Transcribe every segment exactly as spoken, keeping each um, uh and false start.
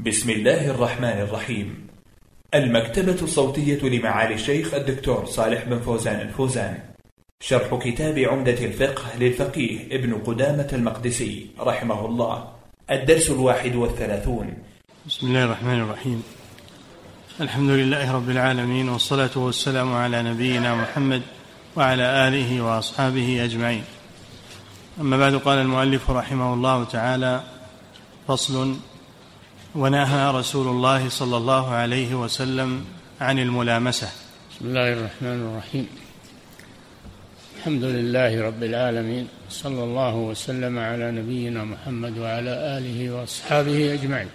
بسم الله الرحمن الرحيم. المكتبة الصوتية لمعالي الشيخ الدكتور صالح بن فوزان الفوزان. شرح كتاب عمدة الفقه للفقيه ابن قدامة المقدسي رحمه الله. الدرس الواحد والثلاثون. بسم الله الرحمن الرحيم. الحمد لله رب العالمين، والصلاة والسلام على نبينا محمد وعلى آله وأصحابه أجمعين. أما بعد، قال المؤلف رحمه الله تعالى: فصل. ونهى رسول الله صلى الله عليه وسلم عن الملامسة. بسم الله الرحمن الرحيم. الحمد لله رب العالمين، صلى الله وسلم على نبينا محمد وعلى آله وأصحابه أجمعين.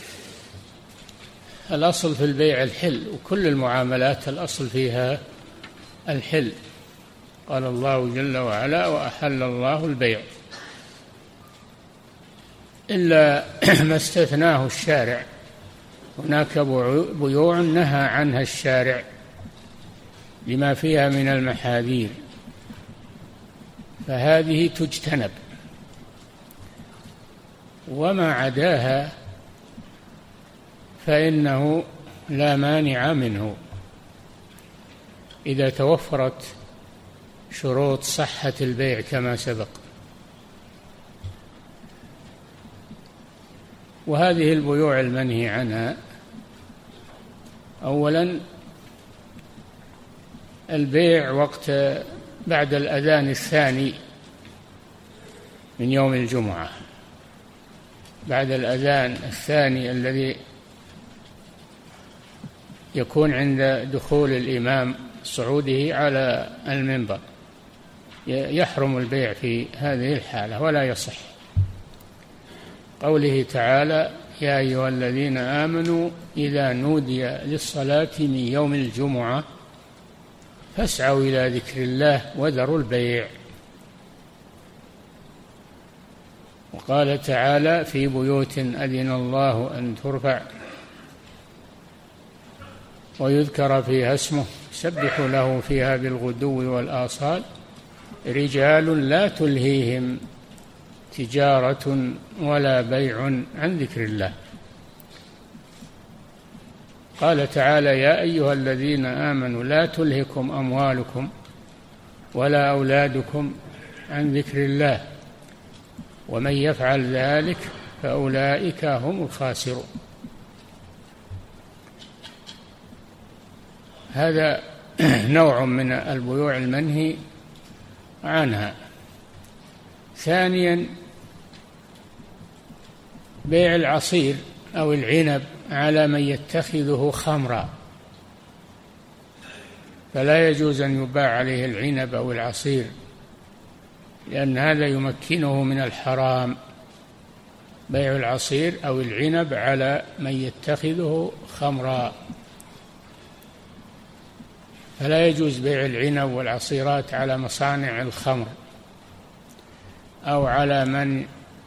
الأصل في البيع الحل، وكل المعاملات الأصل فيها الحل. قال الله جل وعلا: وأحل الله البيع، إلا ما استثناه الشارع. هناك بيوع نهى عنها الشارع لما فيها من المحاذير، فهذه تجتنب، وما عداها فإنه لا مانع منه إذا توفرت شروط صحة البيع كما سبق. وهذه البيوع المنهي عنها: أولا البيع وقت بعد الأذان الثاني من يوم الجمعة، بعد الأذان الثاني الذي يكون عند دخول الإمام صعوده على المنبر، يحرم البيع في هذه الحالة ولا يصح. قوله تعالى: يا أيها الذين آمنوا إذا نودي للصلاة من يوم الجمعة فاسعوا إلى ذكر الله وذروا البيع. وقال تعالى: في بيوت أذن الله أن ترفع ويذكر فيها اسمه يسبح له فيها بالغدو والآصال رجال لا تلهيهم تجارة ولا بيع عن ذكر الله. قال تعالى: يا أيها الذين آمنوا لا تلهكم أموالكم ولا أولادكم عن ذكر الله ومن يفعل ذلك فأولئك هم الخاسرون. هذا نوع من البيوع المنهي عنها. ثانيا بيع العصير أو العنب على من يتخذه خمرا، فلا يجوز أن يباع عليه العنب أو العصير، لأن هذا يمكنه من الحرام. بيع العصير أو العنب على من يتخذه خمرا، فلا يجوز بيع العنب والعصيرات على مصانع الخمر أو على من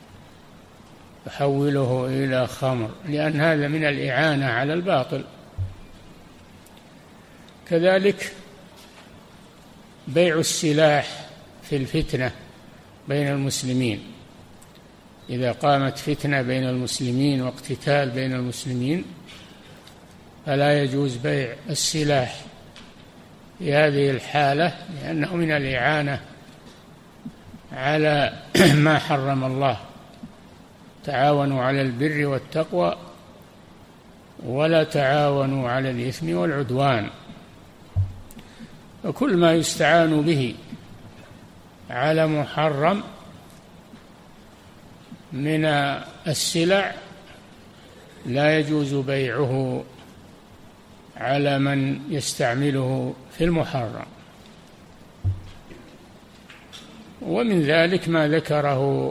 يحوله إلى خمر، لأن هذا من الإعانة على الباطل. كذلك بيع السلاح في الفتنة بين المسلمين، إذا قامت فتنة بين المسلمين واقتتال بين المسلمين فلا يجوز بيع السلاح في هذه الحالة، لأنه من الإعانة على ما حرم الله. تعاونوا على البر والتقوى ولا تعاونوا على الإثم والعدوان. وكل ما يستعان به على محرم من السلع لا يجوز بيعه على من يستعمله في المحرم. ومن ذلك ما ذكره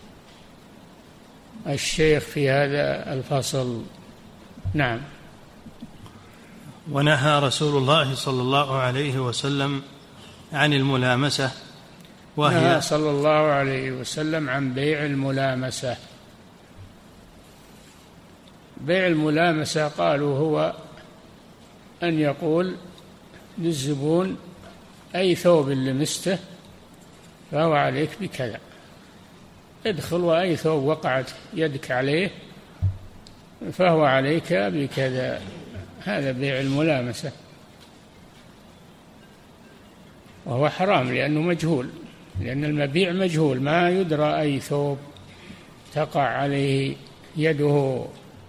الشيخ في هذا الفصل. نعم. ونهى رسول الله صلى الله عليه وسلم عن الملامسة، وهي نهى صلى الله عليه وسلم عن بيع الملامسة. بيع الملامسة قالوا هو أن يقول للزبون: أي ثوب لمسته فهو عليك بكذا، ادخل وأي ثوب وقعت يدك عليه فهو عليك بكذا. هذا بيع الملامسة، وهو حرام لأنه مجهول، لأن المبيع مجهول، ما يدرى أي ثوب تقع عليه يده،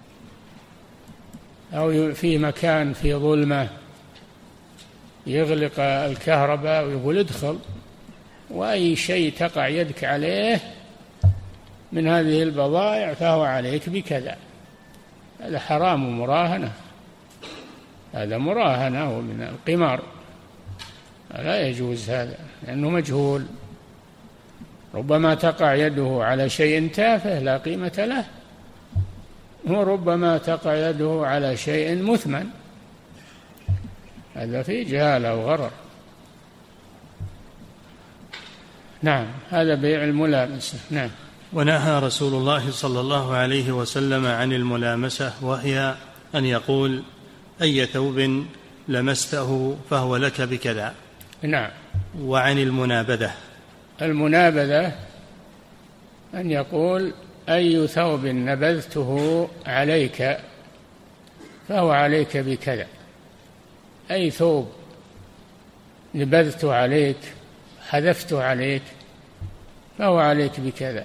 أو في مكان في ظلمة يغلق الكهرباء ويقول ادخل، وأي شيء تقع يدك عليه من هذه البضائع فهو عليك بكذا. هذا حرام ومراهنة، هذا مراهنة ومن القمار، لا يجوز هذا لأنه مجهول. ربما تقع يده على شيء تافه لا قيمة له، وربما تقع يده على شيء مثمن، هذا فيه جهالة وغرر. نعم، هذا بيع الملامسة. نعم. ونهى رسول الله صلى الله عليه وسلم عن الملامسة، وهي أن يقول أي ثوب لمسته فهو لك بكذا. نعم. وعن المنابذة، المنابذة أن يقول أي ثوب نبذته عليك فهو عليك بكذا. أي ثوب نبذته عليك، حذفته عليك، فهو عليك بكذا.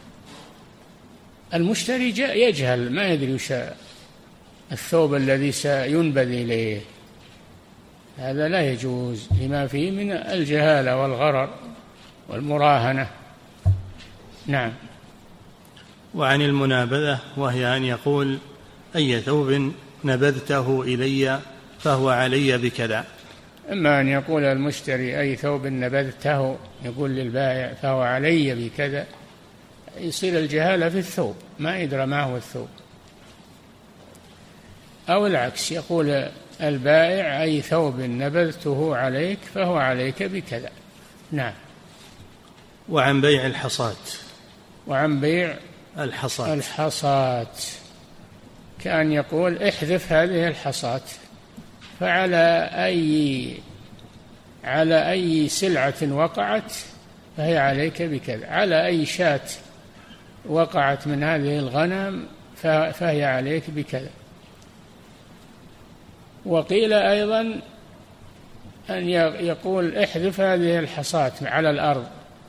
المشتري جاء يجهل، ما يدري وش الثوب الذي سينبذ إليه، هذا لا يجوز لما فيه من الجهالة والغرر والمراهنة. نعم. وعن المنابذة، وهي أن يقول أي ثوب نبذته إلي فهو علي بكذا. إما أن يقول المشتري أي ثوب نبذته، يقول للبائع فهو علي بكذا، يصير الجهالة في الثوب، ما يدرى ما هو الثوب. أو العكس، يقول البائع أي ثوب نبذته عليك فهو عليك بكذا. نعم. وعن بيع الحصاة، وعن بيع الحصاة الحصاة كأن يقول احذف هذه الحصاة، فعلى أي على أي سلعة وقعت فهي عليك بكذا، على أي شاة وقعت من هذه الغنم فهي عليك بكذا. وقيل أيضا أن يقول احذف هذه الحصاة على الأرض،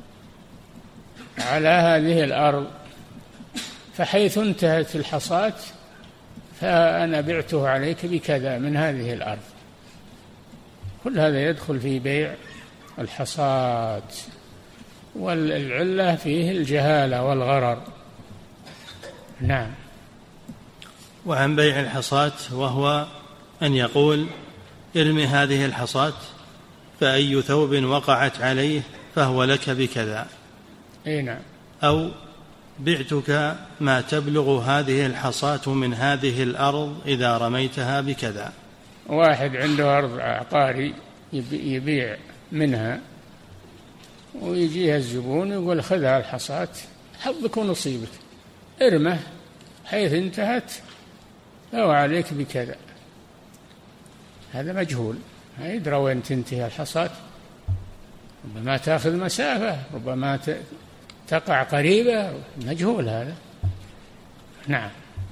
على هذه الأرض، فحيث انتهت الحصاة فأنا بعته عليك بكذا من هذه الأرض. كل هذا يدخل في بيع الحصاة، والعلة فيه الجهالة والغرر. نعم. وعن بيع الحصاة، وهو أن يقول ارمي هذه الحصاة فأي ثوب وقعت عليه فهو لك بكذا. أي نعم. أو بعتك ما تبلغ هذه الحصاة من هذه الأرض إذا رميتها بكذا. واحد عنده أرض عقاري يبيع منها، ويجيها الزبون يقول خذها الحصاة، حظك ونصيبك، ارمه حيث انتهت فهو عليك بكذا. هذا مجهول، ما يدرى وين تنتهي الحصاة، ربما تأخذ مسافة، ربما تقع قريبة، مجهول هذا. نعم.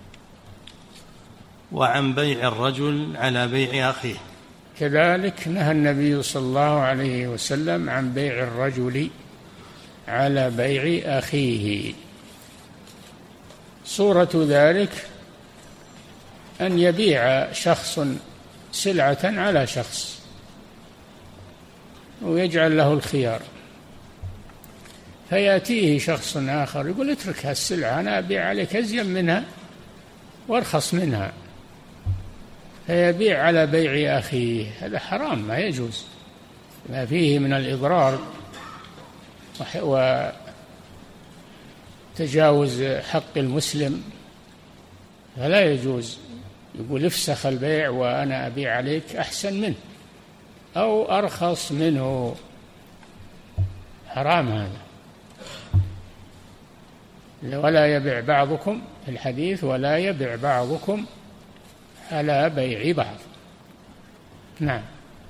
وعن بيع الرجل على بيع أخيه، كذلك نهى النبي صلى الله عليه وسلم عن بيع الرجل على بيع أخيه. صورة ذلك أن يبيع شخص سلعة على شخص ويجعل له الخيار، فيأتيه شخص آخر يقول اترك هالسلعة أنا أبيع عليك أزين منها وارخص منها، فيبيع على بيع أخيه. هذا حرام، ما يجوز، ما فيه من الإضرار وتجاوز حق المسلم، فلا يجوز. يقول افسخ البيع وأنا أبيع عليك أحسن منه أو أرخص منه، حرام هذا. ولا يبيع بعضكم في الحديث، ولا يبيع بعضكم على بيع بعض. نعم.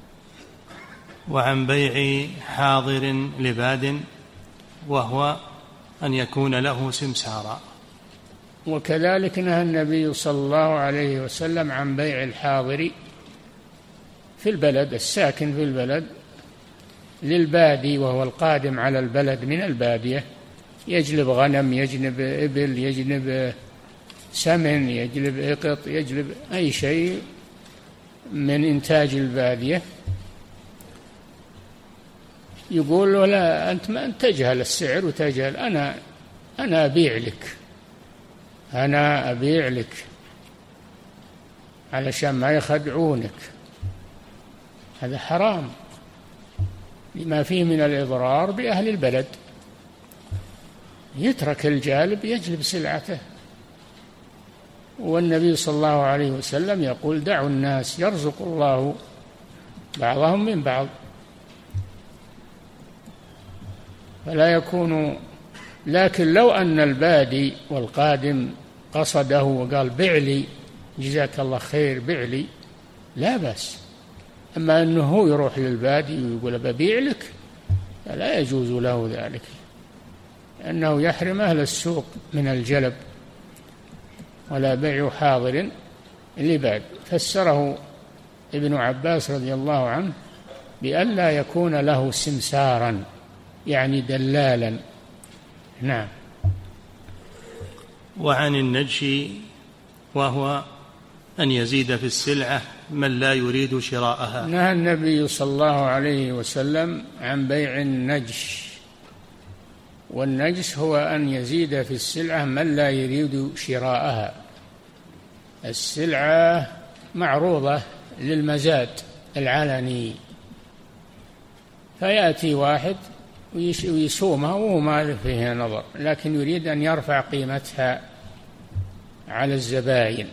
وعن بيع حاضر لباد، وهو أن يكون له سمسارا، وكذلك نهى النبي صلى الله عليه وسلم عن بيع الحاضر في البلد، الساكن في البلد، للبادي وهو القادم على البلد من البادية، يجلب غنم، يجلب إبل، يجلب سمن، يجلب إقط، يجلب أي شيء من إنتاج البادية، يقول له لا، أنت ما أنت تجهل السعر وتجهل، أنا أنا أبيع لك، أنا أبيع لك، علشان ما يخدعونك. هذا حرام لما فيه من الإضرار بأهل البلد. يترك الجالب يجلب سلعته. والنبي صلى الله عليه وسلم يقول دعوا الناس يرزق الله بعضهم من بعض، فلا يكون. لكن لو أن البادي والقادم قصده وقال بع لي جزاك الله خير بع لي، لا بأس. أما أنه هو يروح للبادي ويقول ببيع لك، لا يجوز له ذلك، لأنه يحرم أهل السوق من الجلب. ولا بيع حاضر لباد. فسره ابن عباس رضي الله عنه بأن لا يكون له سمسارا، يعني دلالا. نعم. وعن النجش وهو أن يزيد في السلعة من لا يريد شراءها. نهى النبي صلى الله عليه وسلم عن بيع النجش، والنجش هو أن يزيد في السلعة من لا يريد شراءها. السلعة معروضة للمزاد العلني، فيأتي واحد ويسومها وهو ما فيه نظر، لكن يريد أن يرفع قيمتها على الزبائن،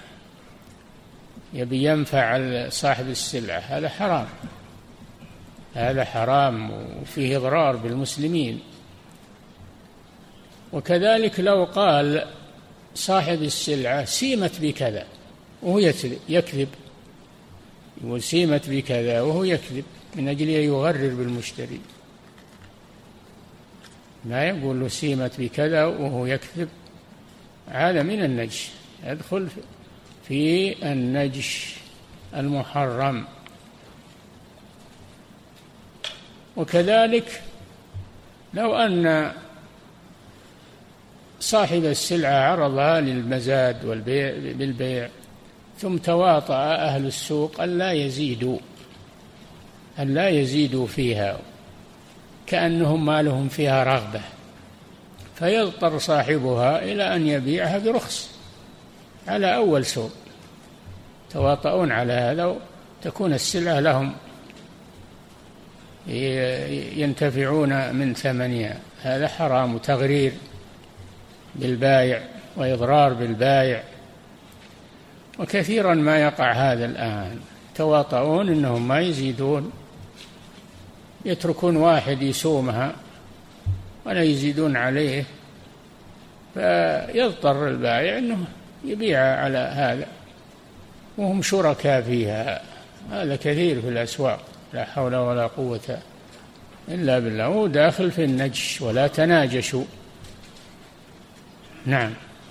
يبي ينفع صاحب السلعة. هذا حرام، هذا حرام وفيه إضرار بالمسلمين. وكذلك لو قال صاحب السلعة سيمت بكذا وهو يكذب، يقول سيمت بكذا وهو يكذب من أجل أن يغرر بالمشتري، ما يقول له سيمت بكذا وهو يكذب، هذا من النجش، يدخل في النجش المحرم. وكذلك لو أن صاحب السلعة عرضها للمزاد والبيع بالبيع، ثم تواطأ أهل السوق أن لا يزيدوا أن لا يزيدوا فيها، كأنهم ما لهم فيها رغبة، فيضطر صاحبها إلى أن يبيعها برخص على أول سوق. تواطؤون على هذا، تكون السلعة لهم ينتفعون من ثمنها. هذا حرام وتغرير بالبايع وإضرار بالبايع، وكثيرا ما يقع هذا الآن. تواطؤون إنهم ما يزيدون، يتركون واحد يسومها ولا يزيدون عليه، فيضطر البائع أنه يبيع على هذا وهم شركاء فيها. هذا كثير في الأسواق، لا حول ولا قوة إلا بالله. هو داخل في النجش، ولا تناجشوا. نعم.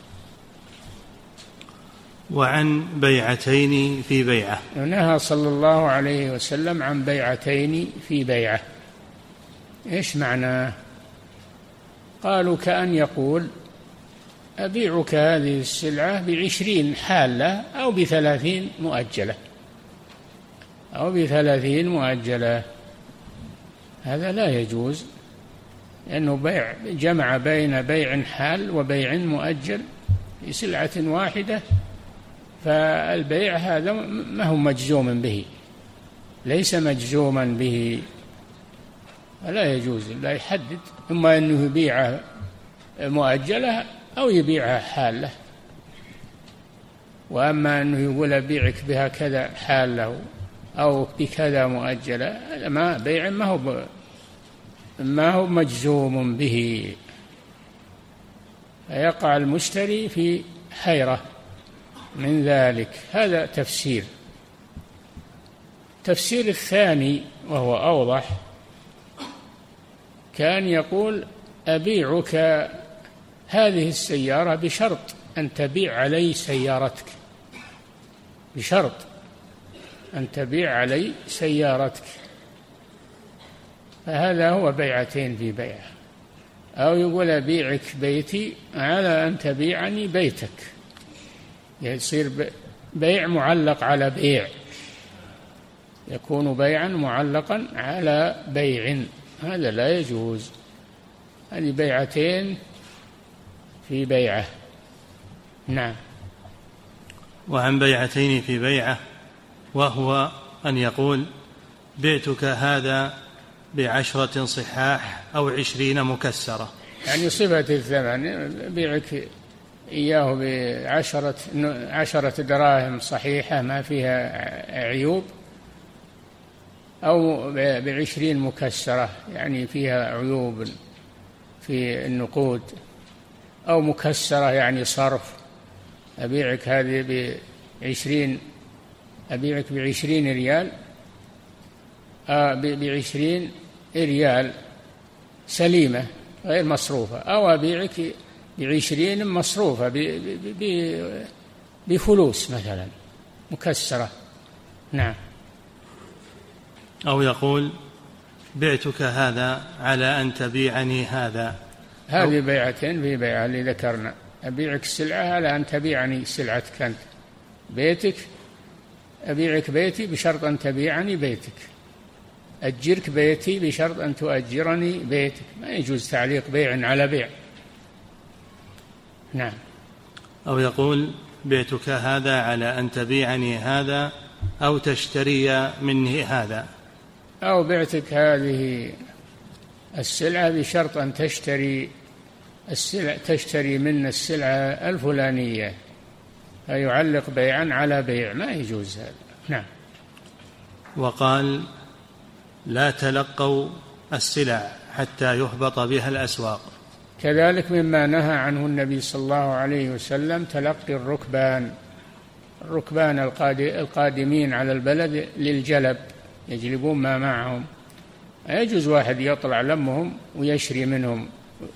وعن بيعتين في بيعة. نهى صلى الله عليه وسلم عن بيعتين في بيعة. إيش معناه؟ قالوا كأن يقول أبيعك هذه السلعة بعشرين حالة أو بثلاثين مؤجلة أو بثلاثين مؤجلة. هذا لا يجوز، لأنه بيع جمع بين بيع حال وبيع مؤجل في سلعة واحدة، فالبيع هذا ما هو مجزوم به، ليس مجزوما به، لا يجوز. لا يحدد، إما أنه يبيعها مؤجلة أو يبيعها حالة. وأما أنه يقول أبيعك بها كذا حالة أو بكذا مؤجلة، هذا ما بيع ما هو ما هو مجزوم به، فيقع المشتري في حيرة من ذلك. هذا تفسير. تفسير الثاني وهو أوضح، كان يقول أبيعك هذه السيارة بشرط أن تبيع علي سيارتك، بشرط أن تبيع علي سيارتك، فهذا هو بيعتين في بيعة. أو يقول أبيعك بيتي على أن تبيعني بيتك، يصير بيع معلق على بيع، يكون بيعا معلقا على بيع، هذا لا يجوز. هذه بيعتين في بيعة. نعم. وعن بيعتين في بيعة، وهو أن يقول بعتك هذا بعشرة صحاح أو عشرين مكسرة، يعني صفة الثمن، بيعك إياه بعشرة عشرة دراهم صحيحة ما فيها عيوب، أو بعشرين مكسرة يعني فيها عيوب في النقود، أو مكسرة يعني صرف، أبيعك هذه بعشرين أبيعك بعشرين ريال آه بعشرين ريال سليمة غير مصروفة، أو أبيعك بعشرين مصروفة بفلوس مثلا مكسرة. نعم. أو يقول بعتك هذا على أن تبيعني هذا، هذه بيعتين في بيعة اللي ذكرنا، أبيعك السلعة على أن تبيعني سلعتك أنت، بيتك أبيعك بيتي بشرط أن تبيعني بيتك، أجرك بيتي بشرط أن تؤجرني بيتك، ما يجوز تعليق بيع على بيع. نعم. أو يقول بعتك هذا على أن تبيعني هذا أو تشتري مني هذا، أو بعتك هذه السلعة بشرط أن تشتري السلع تشتري من السلعة الفلانية، فيعلق بيعا على بيع، ما يجوز هذا. نعم. وقال لا تلقوا السلع حتى يهبط بها الأسواق، كذلك مما نهى عنه النبي صلى الله عليه وسلم تلقي الركبان الركبان القادمين على البلد للجلب، يجلبون ما معهم، يجوز واحد يطلع لمهم ويشري منهم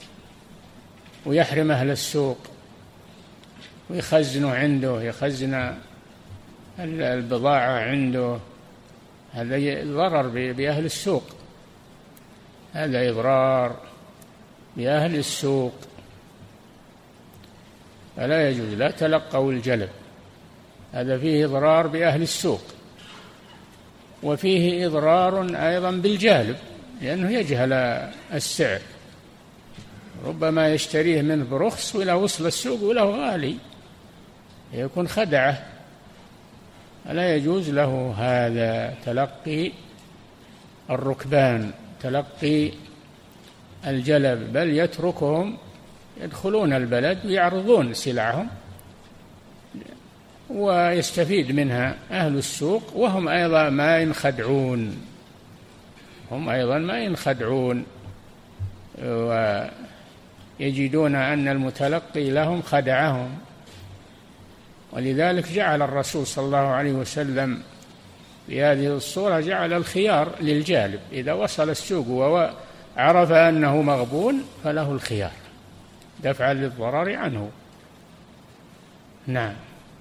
ويحرم أهل السوق ويخزنوا عنده، يخزن البضاعة عنده، هذا ضرر بأهل السوق، هذا إضرار بأهل السوق، فلا يجوز. لا تلقوا الجلب، هذا فيه إضرار بأهل السوق، وفيه إضرار أيضا بالجالب لأنه يجهل السعر، ربما يشتريه منه برخص وإلى وصل السوق وله غالي، يكون خدعه، لا يجوز له هذا تلقي الركبان، تلقي الجلب، بل يتركهم يدخلون البلد ويعرضون سلعهم ويستفيد منها أهل السوق، وهم أيضا ما ينخدعون هم أيضا ما ينخدعون ويجدون أن المتلقي لهم خدعهم. ولذلك جعل الرسول صلى الله عليه وسلم في هذه الصورة جعل الخيار للجالب، إذا وصل السوق وعرف أنه مغبون فله الخيار دفعا للضرر عنه. نعم.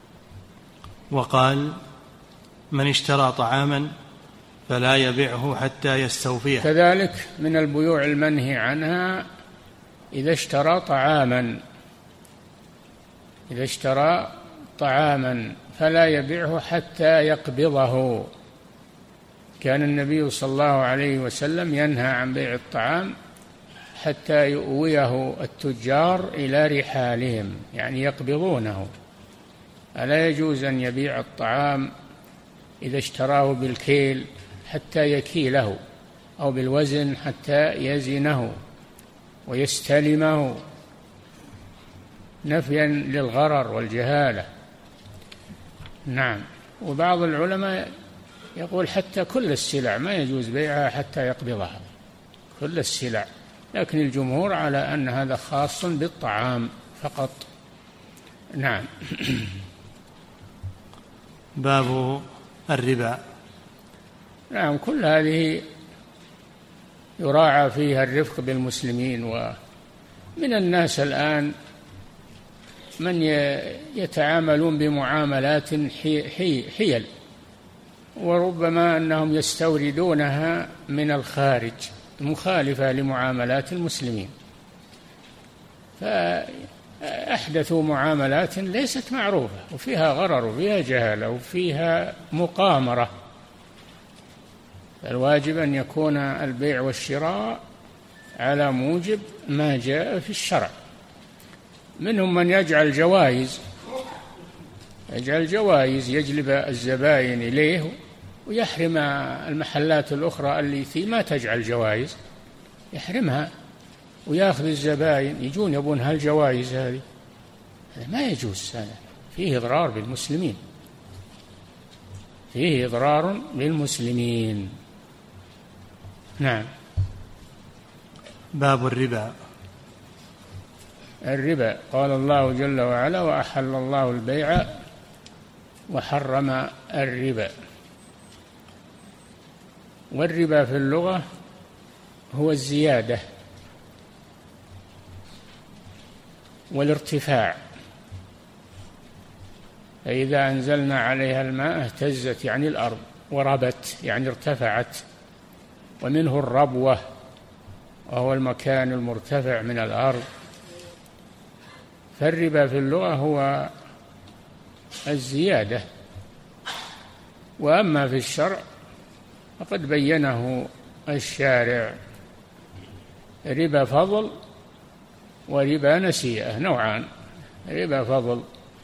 وقال من اشترى طعاما فلا يبيعه حتى يستوفيه، كذلك من البيوع المنهي عنها إذا اشترى طعاما إذا اشترى طعاما فلا يبيعه حتى يقبضه. كان النبي صلى الله عليه وسلم ينهى عن بيع الطعام حتى يؤويه التجار إلى رحالهم، يعني يقبضونه، ألا يجوز أن يبيع الطعام إذا اشتراه بالكيل حتى يكيله، أو بالوزن حتى يزنه ويستلمه، نفيا للغرر والجهالة. نعم. وبعض العلماء يقول حتى كل السلع ما يجوز بيعها حتى يقبضها، كل السلع، لكن الجمهور على أن هذا خاص بالطعام فقط. نعم. باب الربا. نعم، كل هذه يراعى فيها الرفق بالمسلمين. ومن الناس الآن من يتعاملون بمعاملات حيل، وربما أنهم يستوردونها من الخارج مخالفة لمعاملات المسلمين، فأحدثوا معاملات ليست معروفة وفيها غرر وفيها جهالة وفيها مقامرة. الواجب أن يكون البيع والشراء على موجب ما جاء في الشرع. منهم من يجعل جوائز يجعل جوائز يجلب الزبائن إليه ويحرم المحلات الأخرى التي ما تجعل جوائز، يحرمها ويأخذ الزبائن يجون يبون هالجوائز هذه. هذا ما يجوز، هذا فيه إضرار بالمسلمين، فيه إضرار بالمسلمين. نعم. باب الربا. الربا، قال الله جل وعلا: وأحل الله البيع وحرم الربا. والربا في اللغة هو الزيادة والارتفاع، فإذا أنزلنا عليها الماء اهتزت يعني الأرض، وربت يعني ارتفعت، ومنه الربوة وهو المكان المرتفع من الأرض. فالربا في اللغة هو الزيادة، وأما في الشرع فقد بينه الشارع: ربا فضل وربا نسيئة، نوعان: ربا فضل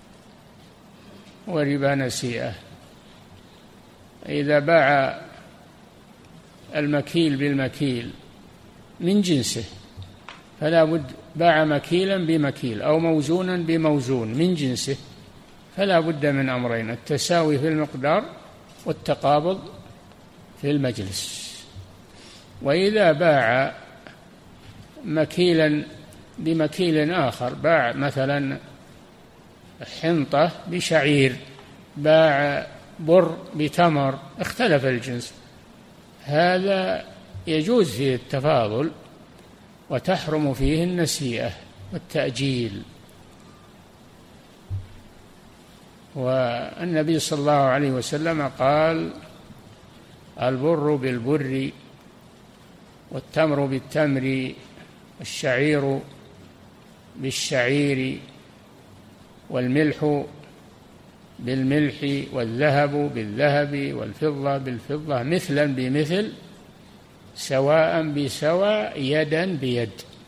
وربا نسيئة. إذا باع المكيل بالمكيل من جنسه فلا بد، باع مكيلا بمكيل أو موزونا بموزون من جنسه، فلا بد من أمرين: التساوي في المقدار والتقابض في المجلس. وإذا باع مكيلا بمكيل آخر، باع مثلا حنطة بشعير، باع بر بتمر، اختلف الجنس، هذا يجوز فيه التفاضل وتحرم فيه النسيئة والتأجيل. والنبي صلى الله عليه وسلم قال: البر بالبر والتمر بالتمر والشعير بالشعير والملح بالملح والذهب بالذهب والفضة بالفضة مثلا بمثل سواء بسواء يدا بيد.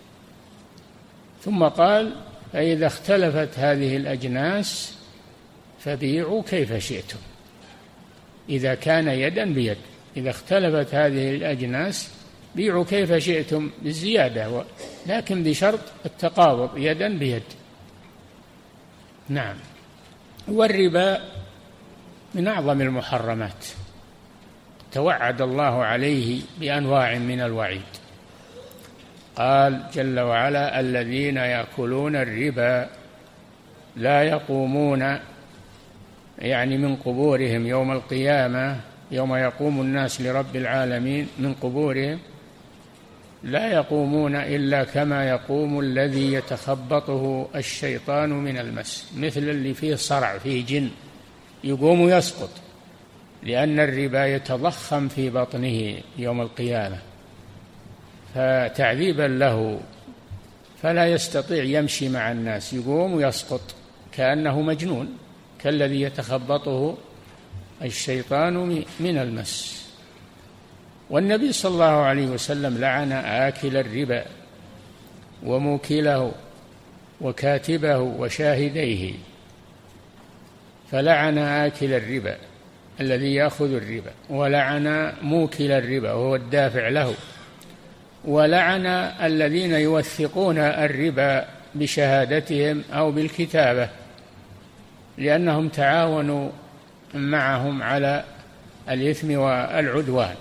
ثم قال: فإذا اختلفت هذه الأجناس فبيعوا كيف شئتم. إذا كان يدا بيد، إذا اختلفت هذه الأجناس بيعوا كيف شئتم بالزيادة، لكن بشرط التقابض يدا بيد. نعم. والربا من أعظم المحرمات، توعد الله عليه بأنواع من الوعيد. قال جل وعلا: الذين يأكلون الربا لا يقومون، يعني من قبورهم يوم القيامة، يوم يقوم الناس لرب العالمين من قبورهم، لا يقومون إلا كما يقوم الذي يتخبطه الشيطان من المس، مثل اللي فيه صرع، فيه جن، يقوم ويسقط، لأن الربا يتضخم في بطنه يوم القيامة، فتعذيبا له فلا يستطيع يمشي مع الناس، يقوم ويسقط كأنه مجنون، كالذي يتخبطه الشيطان من المس. والنبي صلى الله عليه وسلم لعن آكل الربا وموكله وكاتبه وشاهديه، فلعن آكل الربا الذي يأخذ الربا، ولعن موكل الربا وهو الدافع له، ولعن الذين يوثقون الربا بشهادتهم أو بالكتابة، لأنهم تعاونوا معهم على الإثم والعدوان.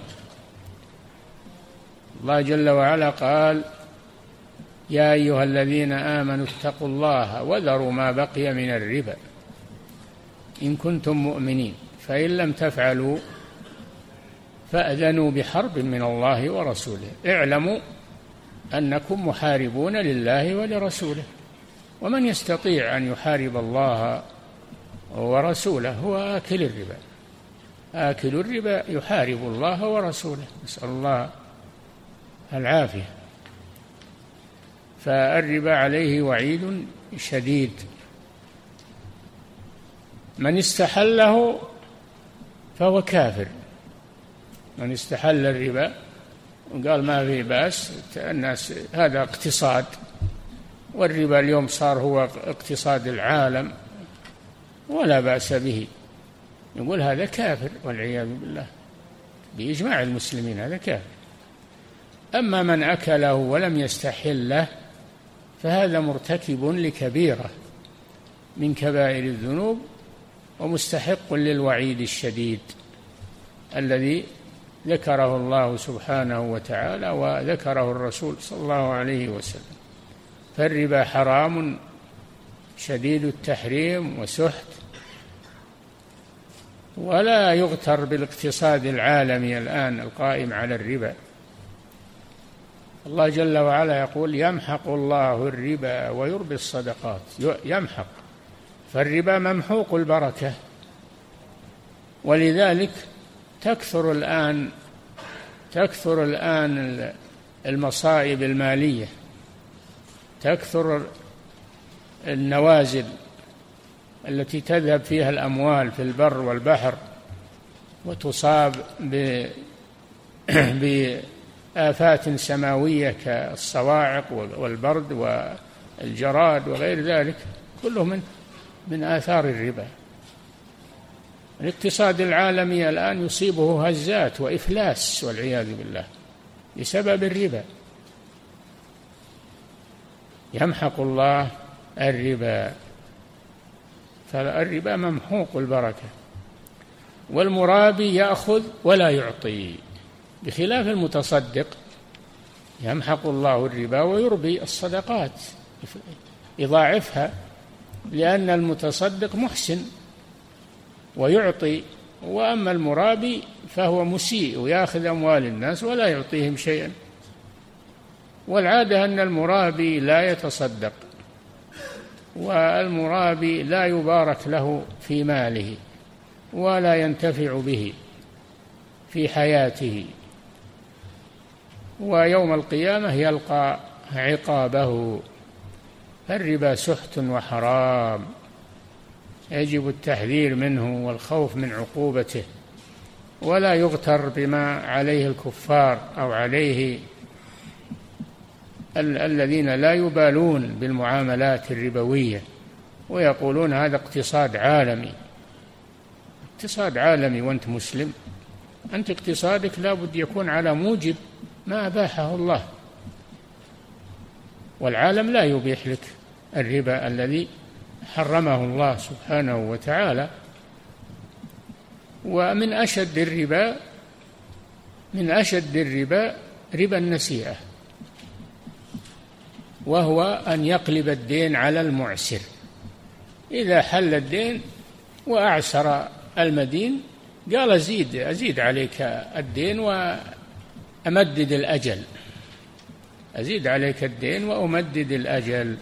الله جل وعلا قال: يا أيها الذين آمنوا اتقوا الله وذروا ما بقي من الربا إن كنتم مؤمنين، فإن لم تفعلوا فأذنوا بحرب من الله ورسوله، اعلموا أنكم محاربون لله ولرسوله. ومن يستطيع أن يحارب الله ورسوله هو آكل الربا. آكل الربا يحارب الله ورسوله، نسأل الله العافية. فالربا عليه وعيد شديد. من استحله فهو كافر. من استحل الربا وقال ما في بأس، الناس هذا اقتصاد، والربا اليوم صار هو اقتصاد العالم ولا بأس به، يقول هذا كافر والعياذ بالله بإجماع المسلمين، هذا كافر. أما من أكله ولم يستحله فهذا مرتكب لكبيرة من كبائر الذنوب ومستحق للوعيد الشديد الذي ذكره الله سبحانه وتعالى وذكره الرسول صلى الله عليه وسلم. فالربا حرام شديد التحريم وسحت، ولا يغتر بالاقتصاد العالمي الآن القائم على الربا. الله جل وعلا يقول يمحق الله الربا ويربي الصدقات. يمحق، فالربا ممحوق البركة، ولذلك تكثر الآن تكثر الآن المصائب المالية، تكثر النوازل التي تذهب فيها الأموال في البر والبحر وتصاب بآفات سماوية كالصواعق والبرد والجراد وغير ذلك، كله من من آثار الربا. الاقتصاد العالمي الآن يصيبه هزات وإفلاس والعياذ بالله بسبب الربا. يمحق الله الربا، فالربا ممحوق البركة. والمرابي يأخذ ولا يعطي، بخلاف المتصدق يمحق الله الربا ويربي الصدقات يضاعفها، لأن المتصدق محسن ويعطي، وأما المرابي فهو مسيء ويأخذ أموال الناس ولا يعطيهم شيئا. والعادة أن المرابي لا يتصدق، والمرابي لا يبارك له في ماله ولا ينتفع به في حياته، ويوم القيامة يلقى عقابه. الربا سحت وحرام، يجب التحذير منه والخوف من عقوبته، ولا يغتر بما عليه الكفار أو عليه ال- الذين لا يبالون بالمعاملات الربوية ويقولون هذا اقتصاد عالمي. اقتصاد عالمي وأنت مسلم، أنت اقتصادك لا بد يكون على موجب ما أباحه الله، والعالم لا يبيح لك الربا الذي حرمه الله سبحانه وتعالى. ومن أشد الربا من أشد الربا ربا النسيئة، وهو أن يقلب الدين على المعسر. إذا حل الدين وأعسر المدين قال أزيد أزيد عليك الدين وأمدد الأجل، أزيد عليك الدين وأمدد الأجل،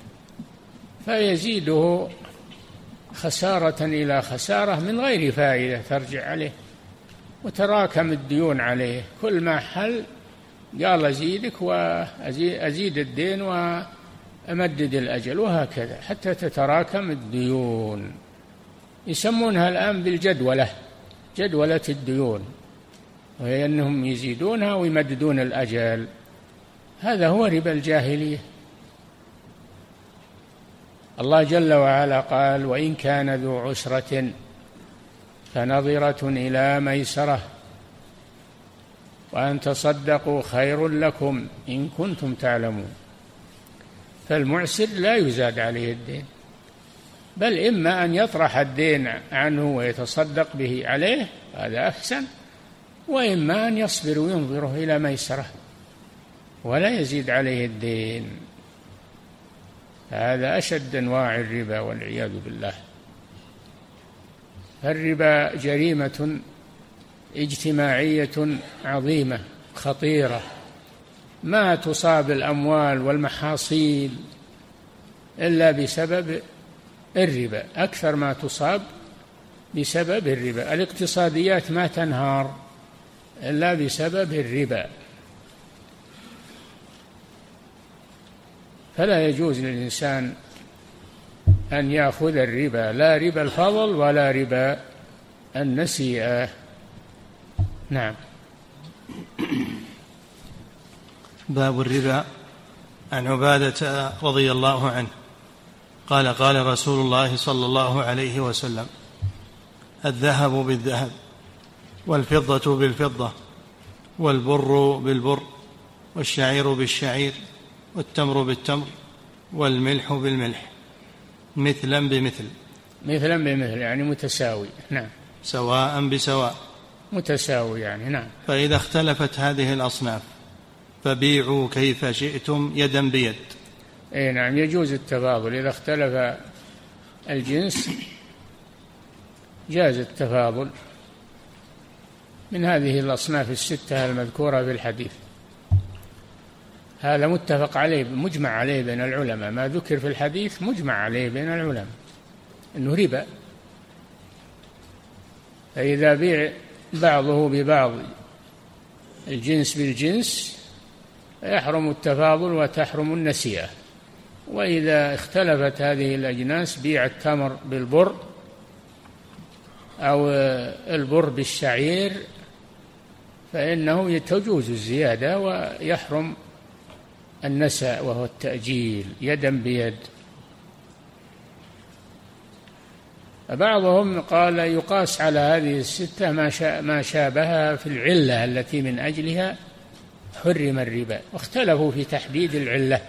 فيزيده خسارة إلى خسارة من غير فائدة ترجع عليه، وتراكم الديون عليه. كل ما حل قال أزيدك وأزيد الدين وأمدد الأجل، وهكذا حتى تتراكم الديون. يسمونها الآن بالجدولة، جدولة الديون، وهي أنهم يزيدونها ويمددون الأجل. هذا هو ربا الجاهلية. الله جل وعلا قال وإن كان ذو عسرة فنظرة إلى ميسرة وأن تصدقوا خير لكم إن كنتم تعلمون. فالمعسر لا يزاد عليه الدين، بل إما أن يطرح الدين عنه ويتصدق به عليه، هذا أحسن، وإما أن يصبر وينظره إلى ميسرة ولا يزيد عليه الدين. هذا أشد أنواع الربا والعياذ بالله. الربا جريمة اجتماعية عظيمة خطيرة، ما تصاب الأموال والمحاصيل إلا بسبب الربا، أكثر ما تصاب بسبب الربا. الاقتصاديات ما تنهار إلا بسبب الربا، فلا يجوز للإنسان أن يأخذ الربا، لا ربا الفضل ولا ربا النسيئة. نعم. باب الربا. عن عبادة رضي الله عنه قال قال رسول الله صلى الله عليه وسلم: الذهب بالذهب، والفضة بالفضة، والبر بالبر، والشعير بالشعير، والتمر بالتمر، والملح بالملح، مثلا بمثل. مثلا بمثل يعني متساوي. نعم. سواء بسواء، متساوي يعني. نعم. فإذا اختلفت هذه الأصناف فبيعوا كيف شئتم يدا بيد. أي نعم، يجوز التفاضل. إذا اختلف الجنس جاز التفاضل من هذه الأصناف الستة المذكورة في الحديث. هذا متفق عليه، مجمع عليه بين العلماء، ما ذكر في الحديث مجمع عليه بين العلماء أنه ربا. فإذا بيع بعضه ببعض، الجنس بالجنس، يحرم التفاضل وتحرم النسيئة. وإذا اختلفت هذه الأجناس، بيع التمر بالبر أو البر بالشعير، فإنه تجوز الزيادة ويحرم النساء وهو التأجيل يدا بيد. بعضهم قال يقاس على هذه الستة ما شابهها في العلة التي من أجلها حرم الربا، واختلفوا في تحديد العلة.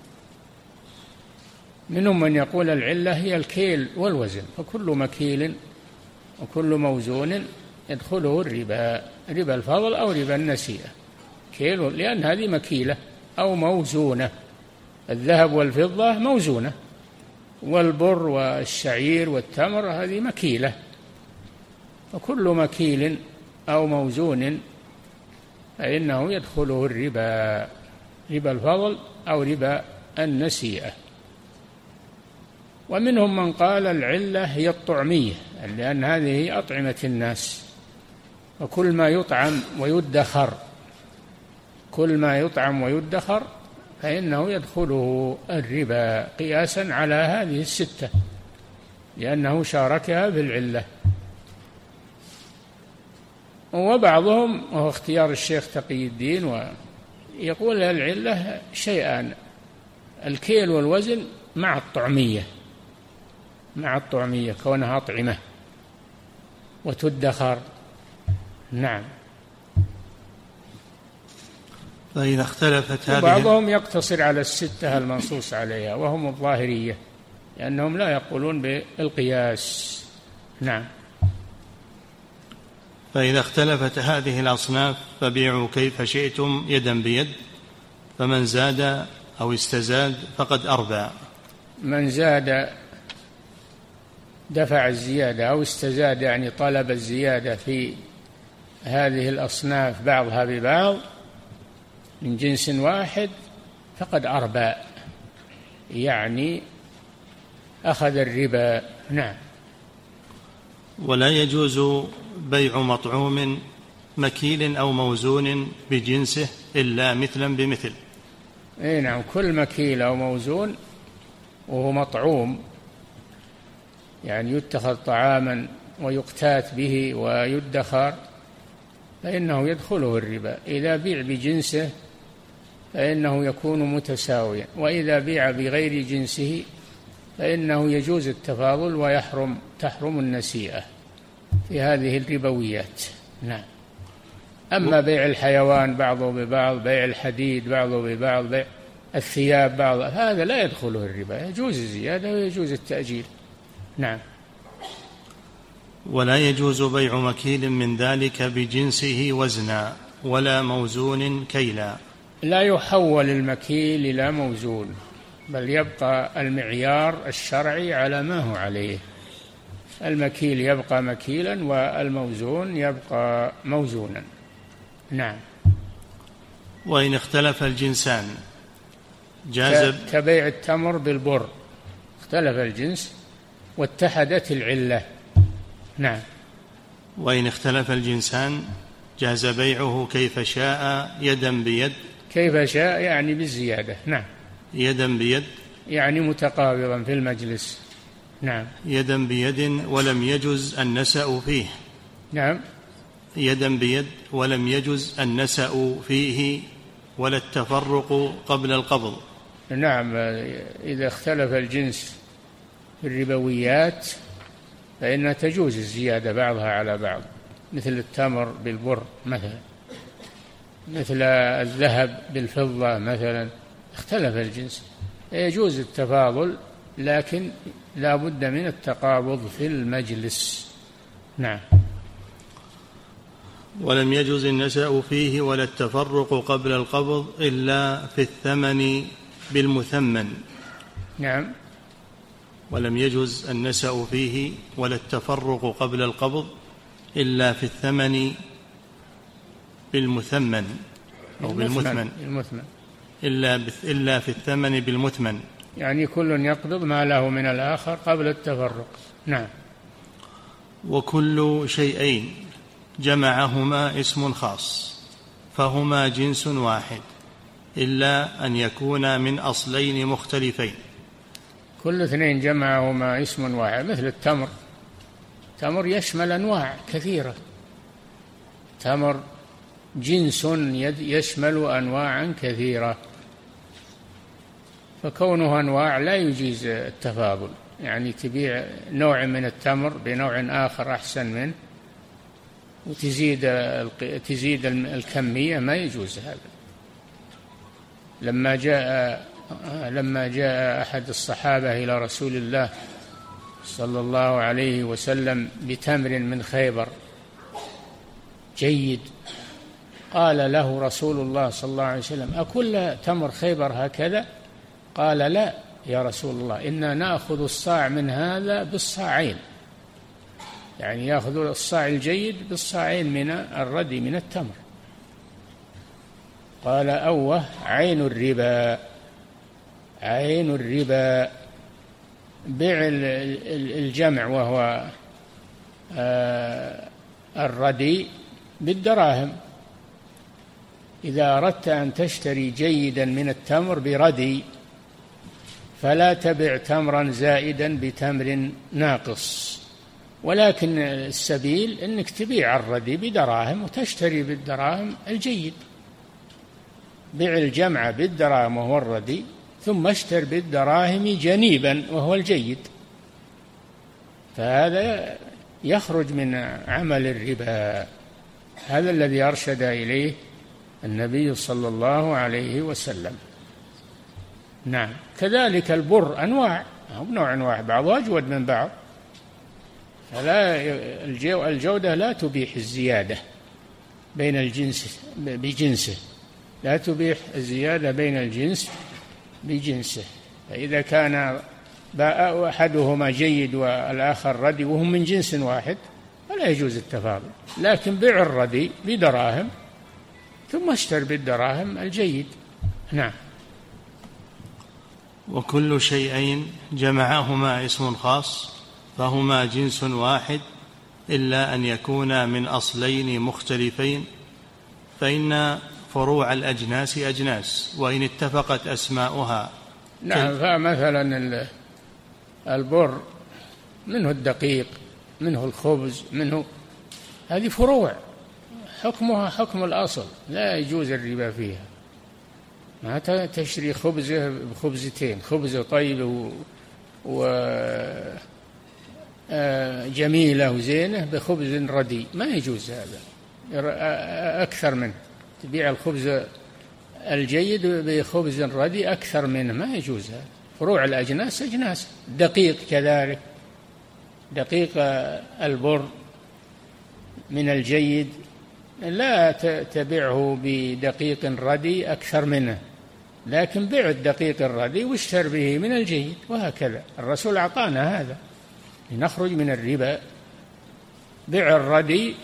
منهم من يقول العلة هي الكيل والوزن، فكل مكيل وكل موزون يدخله الربا، ربا الفضل أو ربا النسيئة، كيل لأن هذه مكيلة أو موزونة. الذهب والفضة موزونة، والبر والشعير والتمر هذه مكيلة، وكل مكيل أو موزون فإنه يدخله الربا، ربا الفضل أو ربا النسيئة. ومنهم من قال العلة هي الطعمية، لأن هذه أطعمة الناس، وكل ما يطعم ويدخر، كل ما يطعم ويدخر فإنه يدخله الربا، قياسا على هذه الستة، لأنه شاركها بالعلة. وبعضهم، وهو اختيار الشيخ تقي الدين، ويقول العلة شيئان: الكيل والوزن مع الطعمية، مع الطعمية كونها أطعمة وتدخر. نعم. فإذا اختلفت هذه، وبعضهم يقتصر على الستة المنصوص عليها، وهم الظاهرية، لأنهم لا يقولون بالقياس. نعم. فإذا اختلفت هذه الأصناف فبيعوا كيف شئتم يدا بيد، فمن زاد أو استزاد فقد أربى. من زاد دفع الزيادة أو استزاد يعني طلب الزيادة في هذه الأصناف بعضها ببعض من جنس واحد فقد أربى، يعني أخذ الربا. نعم. ولا يجوز بيع مطعوم مكيل أو موزون بجنسه إلا مثلا بمثل. أي نعم، كل مكيل أو موزون وهو مطعوم، يعني يتخذ طعاما ويقتات به ويدخر، فإنه يدخله الربا. إذا بيع بجنسه فإنه يكون متساويا، وإذا بيع بغير جنسه فإنه يجوز التفاضل ويحرم تحرم النسيئة في هذه الربويات. نعم. أما بيع الحيوان بعضه ببعض، بيع الحديد بعضه ببعض، بيع الثياب بعض، هذا لا يدخله الربا، يجوز الزيادة ويجوز التأجيل. نعم. ولا يجوز بيع مكيل من ذلك بجنسه وزنا ولا موزون كيلا. لا يحول المكيل إلى موزون، بل يبقى المعيار الشرعي على ما هو عليه. المكيل يبقى مكيلا والموزون يبقى موزونا. نعم. وإن اختلف الجنسان جاز كبيع التمر بالبر. اختلف الجنس واتحدت العلة. نعم. وإن اختلف الجنسان جاز بيعه كيف شاء يدا بيد. كيف شاء يعني بالزيادة. نعم. يدا بيد يعني متقابضا في المجلس. نعم. يدا بيد ولم يجز النسأ فيه. نعم. يدا بيد ولم يجز النسأ فيه ولا التفرق قبل القبض. نعم. إذا اختلف الجنس في الربويات فإنها تجوز الزيادة بعضها على بعض، مثل التمر بالبر مثلا، مثل الذهب بالفضة مثلا، اختلف الجنس يجوز التفاضل، لكن لا بد من التقابض في المجلس. نعم. ولم يجوز النسأ فيه ولا التفرق قبل القبض إلا في الثمن بالمثمن. نعم. ولم يجوز النسأ فيه ولا التفرق قبل القبض إلا في الثمن بالمثمن أو بالمثمن. المثمن. إلا, إلا في الثمن بالمثمن، يعني كل يقبض ما له من الآخر قبل التفرق. نعم. وكل شيئين جمعهما اسم خاص فهما جنس واحد إلا أن يكونا من أصلين مختلفين. كل اثنين جمعهما اسم واحد، مثل التمر. التمر يشمل أنواع كثيرة، تمر جنس يشمل أنواعا كثيرة، فكونه أنواع لا يجيز التفاضل، يعني تبيع نوع من التمر بنوع آخر أحسن منه وتزيد تزيد الكمية، ما يجوز هذا. لما جاء لما جاء أحد الصحابة إلى رسول الله صلى الله عليه وسلم بتمر من خيبر جيد، قال له رسول الله صلى الله عليه وسلم: أكل تمر خيبر هكذا؟ قال: لا يا رسول الله، إنا نأخذ الصاع من هذا بالصاعين، يعني يأخذ الصاع الجيد بالصاعين من الردي من التمر. قال: أوه عين الربا، عين الربا، بيع الجمع وهو الردي بالدراهم. إذا أردت أن تشتري جيدا من التمر بردي فلا تبع تمرا زائدا بتمر ناقص، ولكن السبيل أنك تبيع الردي بدراهم وتشتري بالدراهم الجيد. بيع الجمع بالدراهم وهو الردي، ثم اشتر بالدراهم جنيبا وهو الجيد، فهذا يخرج من عمل الربا. هذا الذي أرشد إليه النبي صلى الله عليه وسلم. نعم. كذلك البر أنواع، هو نوع واحد، بعضه أجود من بعض، فلا الجودة لا تبيح الزيادة بين الجنس بجنسه، لا تبيح الزيادة بين الجنس بجنسه. فإذا كان أحدهما جيد والآخر ردي وهم من جنس واحد فلا يجوز التفاضل، لكن بيع الردي بدراهم ثم اشتر بالدراهم الجيد. نعم. وكل شيئين جمعهما اسم خاص فهما جنس واحد إلا أن يكونا من أصلين مختلفين، فإن فروع الأجناس أجناس وإن اتفقت أسماؤها. نعم. فمثلا البر منه الدقيق، منه الخبز، منه، هذه فروع حكمها حكم الأصل، لا يجوز الربا فيها. ما تشتري خبزة بخبزتين، خبزة طيبة وجميلة وزينة بخبز ردي، ما يجوز هذا. أكثر منه، تبيع الخبز الجيد بخبز ردي أكثر منه، ما يجوز هذا. فروع الأجناس أجناس. دقيق كذلك، دقيق البر من الجيد لا تبيعه بدقيق ردي أكثر منه، لكن بيع الدقيق الردي واشتر به من الجيد، وهكذا. الرسول أعطانا هذا لنخرج من الربا. بيع الردي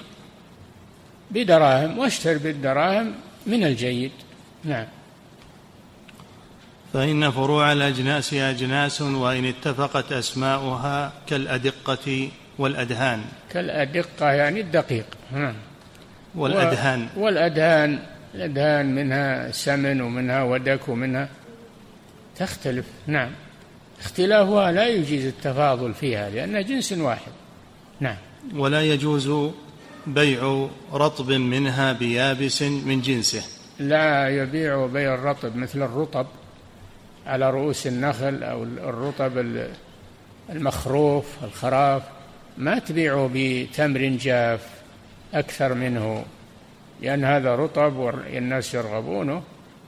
بدراهم واشتر بالدراهم من الجيد. نعم. فإن فروع الأجناس أجناس وإن اتفقت أسماؤها كالأدقة والأدهان. كالأدقة يعني الدقيق. والأدهان والأدهان الأدهان منها سمن ومنها ودك ومنها تختلف. نعم، اختلافها لا يجيز التفاضل فيها لأنها جنس واحد. نعم. ولا يجوز بيع رطب منها بيابس من جنسه. لا يبيع بيع الرطب مثل الرطب على رؤوس النخل أو الرطب المخروف الخراف، ما تبيعه بتمر جاف أكثر منه، لأن هذا رطب والناس يرغبونه،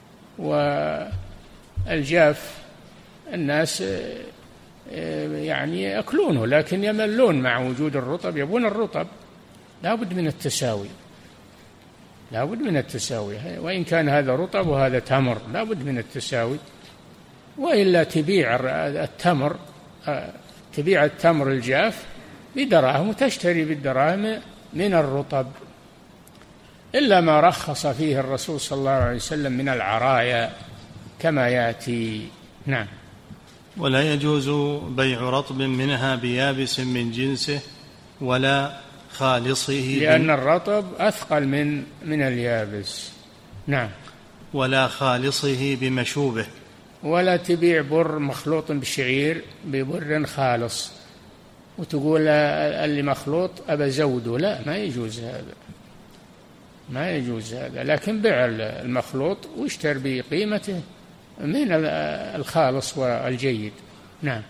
والجاف الناس يعني يأكلونه لكن يملون مع وجود الرطب، يبون الرطب. لا بد من التساوي، لا بد من التساوي، وإن كان هذا رطب وهذا تمر لا بد من التساوي. وإلا تبيع التمر تبيع التمر الجاف بدراهم وتشتري بالدراهم من الرطب، إلا ما رخص فيه الرسول صلى الله عليه وسلم من العرايا كما يأتي. نعم. ولا يجوز بيع رطب منها بيابس من جنسه ولا خالصه، لأن الرطب أثقل من من اليابس. نعم. ولا خالصه بمشوبه. ولا تبيع بر مخلوط بالشعير ببر خالص وتقول اللي مخلوط أبا زوده، لا، ما يجوز هذا، ما يجوز هذا. لكن بيع المخلوط واشتر بقيمته من الخالص والجيد. نعم.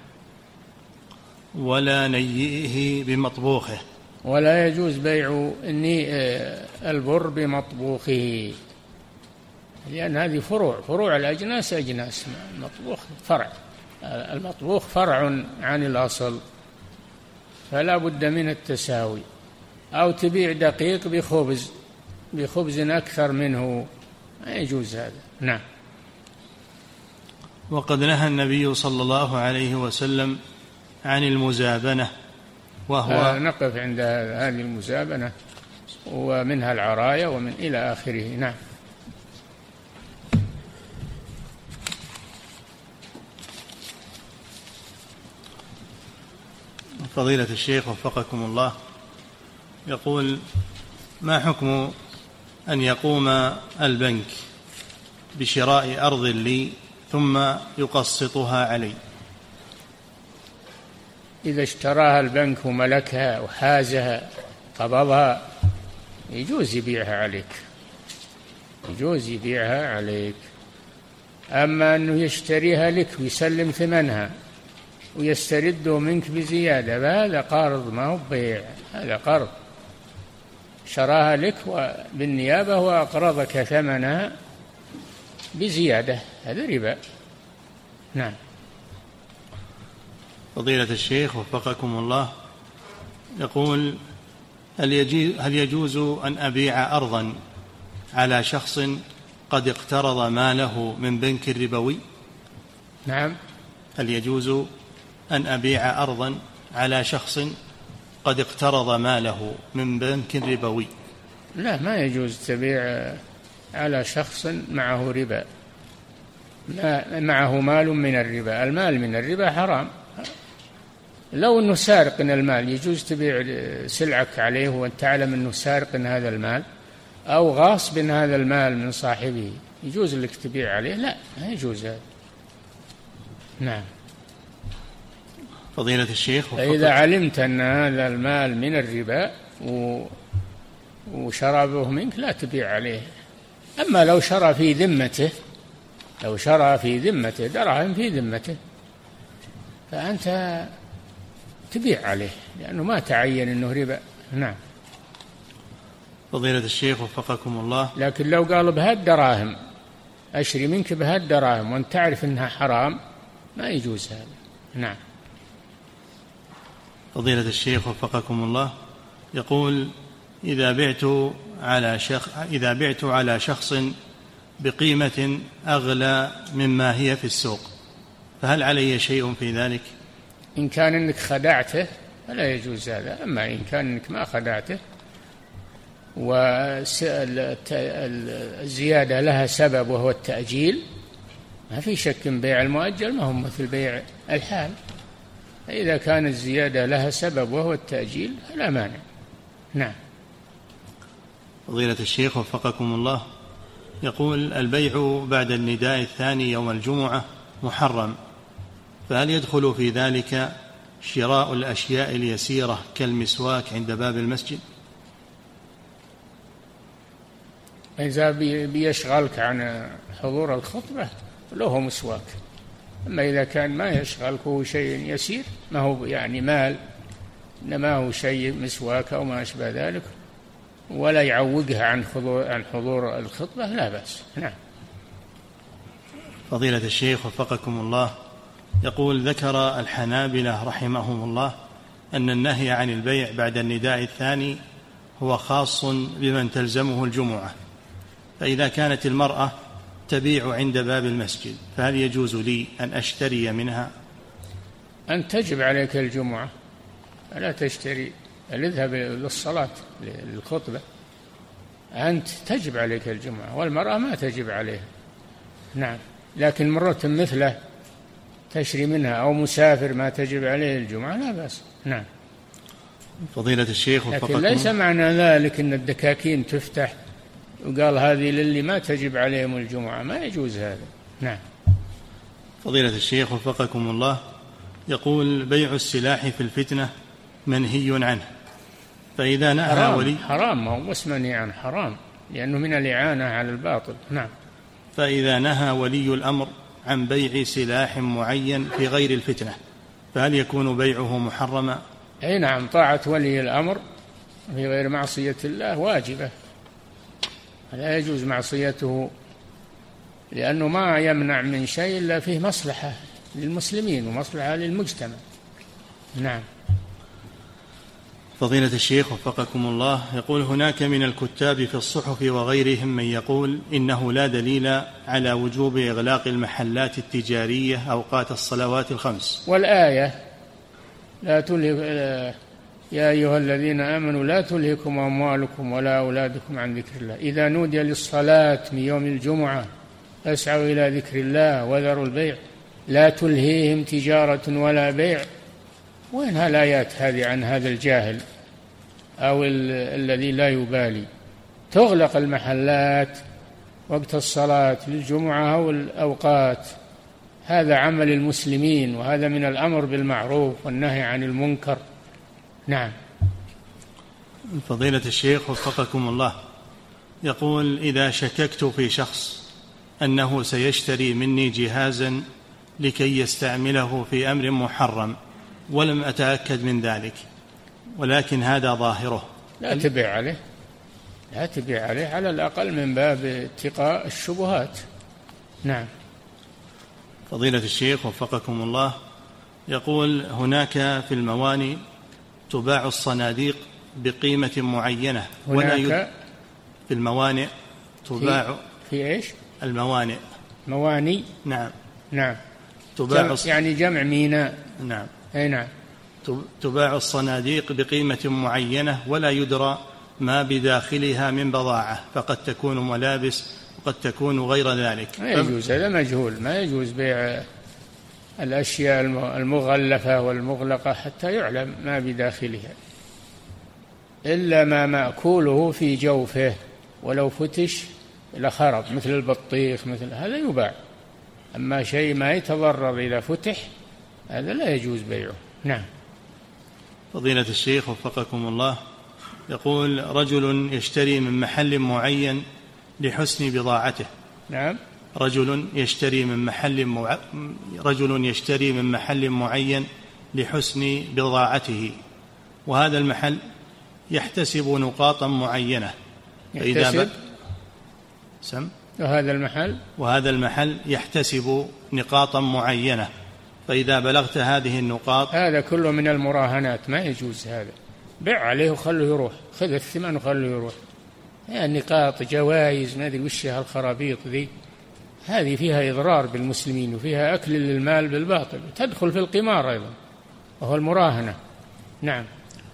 ولا نيئه بمطبوخه. ولا يجوز بيع البر بمطبوخه، لأن هذه فروع فروع الأجناس أجناس، المطبوخ فرع، المطبوخ فرع عن الأصل، فلا بد من التساوي. أو تبيع دقيق بخبز بخبز أكثر منه، ما يجوز هذا. نعم. وقد نهى النبي صلى الله عليه وسلم عن المزابنة، وهو آه نقف عند هذه المزابنة ومنها العرايا ومن إلى آخره. نعم. فضيلة الشيخ وفقكم الله، يقول: ما حكم أن يقوم البنك بشراء أرض لي ثم يقسطها علي؟ إذا اشتراها البنك وملكها وحازها قبضها يجوز يبيعها عليك، يجوز يبيعها عليك. أما أنه يشتريها لك ويسلم ثمنها ويسترده منك بزيادة، فهذا قرض ما هو بيع، هذا قرض. شراها لك بالنيابة وأقرضك ثمنها بزيادة، هذا ربا. نعم. فضيلة الشيخ وفقكم الله، يقول: هل يجوز أن أبيع أرضا على شخص قد اقترض ماله من بنك ربوي؟ نعم. هل يجوز أن أبيع أرضا على شخص قد اقترض ماله من بنك ربوي؟ لا، ما يجوز تبيع على شخص معه ربا، معه مال من الربا. المال من الربا حرام. لو أنه سارق من المال يجوز تبيع سلعك عليه وأنت تعلم أنه سارق من هذا المال أو غاصب من هذا المال من صاحبه، يجوز لك تبيع عليه؟ لا، ما يجوز هذا. نعم. فضيلة الشيخ، إذا علمت أن هذا المال من الربا وشربه منك لا تبيع عليه. أما لو شرى في ذمته، لو شرى في ذمته دراهم في ذمته فأنت تبيع عليه لأنه ما تعين أنه ربا. نعم. فضيلة الشيخ وفقكم الله، لكن لو قال بهالدراهم أشري منك بهالدراهم وأنت تعرف أنها حرام ما يجوز هذا. نعم. فضيلة الشيخ وفقكم الله، يقول: إذا بعت على شخص إذا بعت على شخص بقيمة أغلى مما هي في السوق، فهل علي شيء في ذلك؟ إن كان أنك خدعته فلا يجوز هذا. أما إن كان أنك ما خدعته والزيادة لها سبب وهو التأجيل ما في شك بيع المؤجل ما هو مثل بيع الحال. إذا كانت الزيادة لها سبب وهو التأجيل لا مانع. نعم. فضيلة الشيخ وفقكم الله، يقول البيع بعد النداء الثاني يوم الجمعة محرم، فهل يدخل في ذلك شراء الأشياء اليسيرة كالمسواك عند باب المسجد؟ إذا بيشغلك عن حضور الخطبة له مسواك، أما إذا كان ما يشغلك هو شيء يسير ما هو يعني مال، إنما هو شيء مسواك أو ما أشبه ذلك ولا يعوقها عن حضور عن حضور الخطبة لا بأس. نعم. فضيلة الشيخ وفقكم الله، يقول ذكر الحنابلة رحمهم الله أن النهي عن البيع بعد النداء الثاني هو خاص بمن تلزمه الجمعة، فإذا كانت المرأة تبيع عند باب المسجد فهل يجوز لي أن أشتري منها؟ أن تجب عليك الجمعة لا تشتري، اذهب للصلاة للخطبة، أنت تجب عليك الجمعة والمرأة ما تجب عليها. نعم. لكن مرة مثله تشري منها أو مسافر ما تجب عليه الجمعة لا بأس. نعم. فضيلة الشيخ لكن ليس معنى ذلك أن الدكاكين تفتح وقال هذه للي ما تجب عليهم الجمعة، ما يجوز هذا. نعم. فضيلة الشيخ وفقكم الله، يقول بيع السلاح في الفتنة منهي عنه، فإذا نهى حرام ولي حرام ما هو بس منهي عنه، حرام لأنه من الإعانة على الباطل. نعم. فإذا نهى ولي الأمر عن بيع سلاح معين في غير الفتنة فهل يكون بيعه محرما؟ أي نعم، طاعة ولي الأمر في غير معصية الله واجبة، لا يجوز معصيته لأنه ما يمنع من شيء إلا فيه مصلحة للمسلمين ومصلحة للمجتمع. نعم. فضيلة الشيخ وفقكم الله، يقول هناك من الكتاب في الصحف وغيرهم من يقول إنه لا دليل على وجوب إغلاق المحلات التجارية أوقات الصلوات الخمس، والآية لا تلهك يا أيها الذين آمنوا لا تلهكم أموالكم ولا أولادكم عن ذكر الله إذا نودي للصلاة من يوم الجمعة فاسعوا إلى ذكر الله وذروا البيع لا تلهيهم تجارة ولا بيع. وين هالآيات هذه عن هذا الجاهل أو الذي لا يبالي؟ تغلق المحلات وقت الصلاة للجمعة أو الأوقات، هذا عمل المسلمين وهذا من الأمر بالمعروف والنهي عن المنكر. نعم. فضيلة الشيخ وفقكم الله، يقول إذا شككت في شخص أنه سيشتري مني جهازا لكي يستعمله في أمر محرم ولم أتأكد من ذلك ولكن هذا ظاهره، لا تبيع عليه، لا تبيع عليه على الأقل من باب اتقاء الشبهات. نعم. فضيلة الشيخ وفقكم الله، يقول هناك في المواني تباع الصناديق بقيمة معينة ولا يد... في الموانئ تباع في, في إيش؟ الموانئ مواني. نعم. نعم. تباع جمع الص... يعني جمع ميناء. نعم. أي نعم. تباع الصناديق بقيمة معينة ولا يدرى ما بداخلها من بضاعة، فقد تكون ملابس وقد تكون غير ذلك. ما يجوز، هذا مجهول، ما يجوز بيع الأشياء المغلفة والمغلقة حتى يعلم ما بداخلها، إلا ما مأكوله في جوفه ولو فتش لخرب مثل البطيخ مثل هذا يباع، أما شيء ما يتضرر إذا فتح هذا لا يجوز بيعه. نعم. فضيلة الشيخ وفقكم الله، يقول رجل يشتري من محل معين لحسن بضاعته. نعم. رجل يشتري من محل مع... رجل يشتري من محل معين لحسن بضاعته، وهذا المحل يحتسب نقاطا معينة، يحتسب ب... سم وهذا المحل وهذا المحل يحتسب نقاطا معينة، فإذا بلغت هذه النقاط هذا كله من المراهنات، ما يجوز هذا، بيع عليه وخله يروح، خذ الثمن وخله يروح. يعني نقاط جوائز ما أدري وش هالخرابيط ذي، هذه فيها إضرار بالمسلمين وفيها أكل للمال بالباطل، تدخل في القمار أيضا وهو المراهنة. نعم.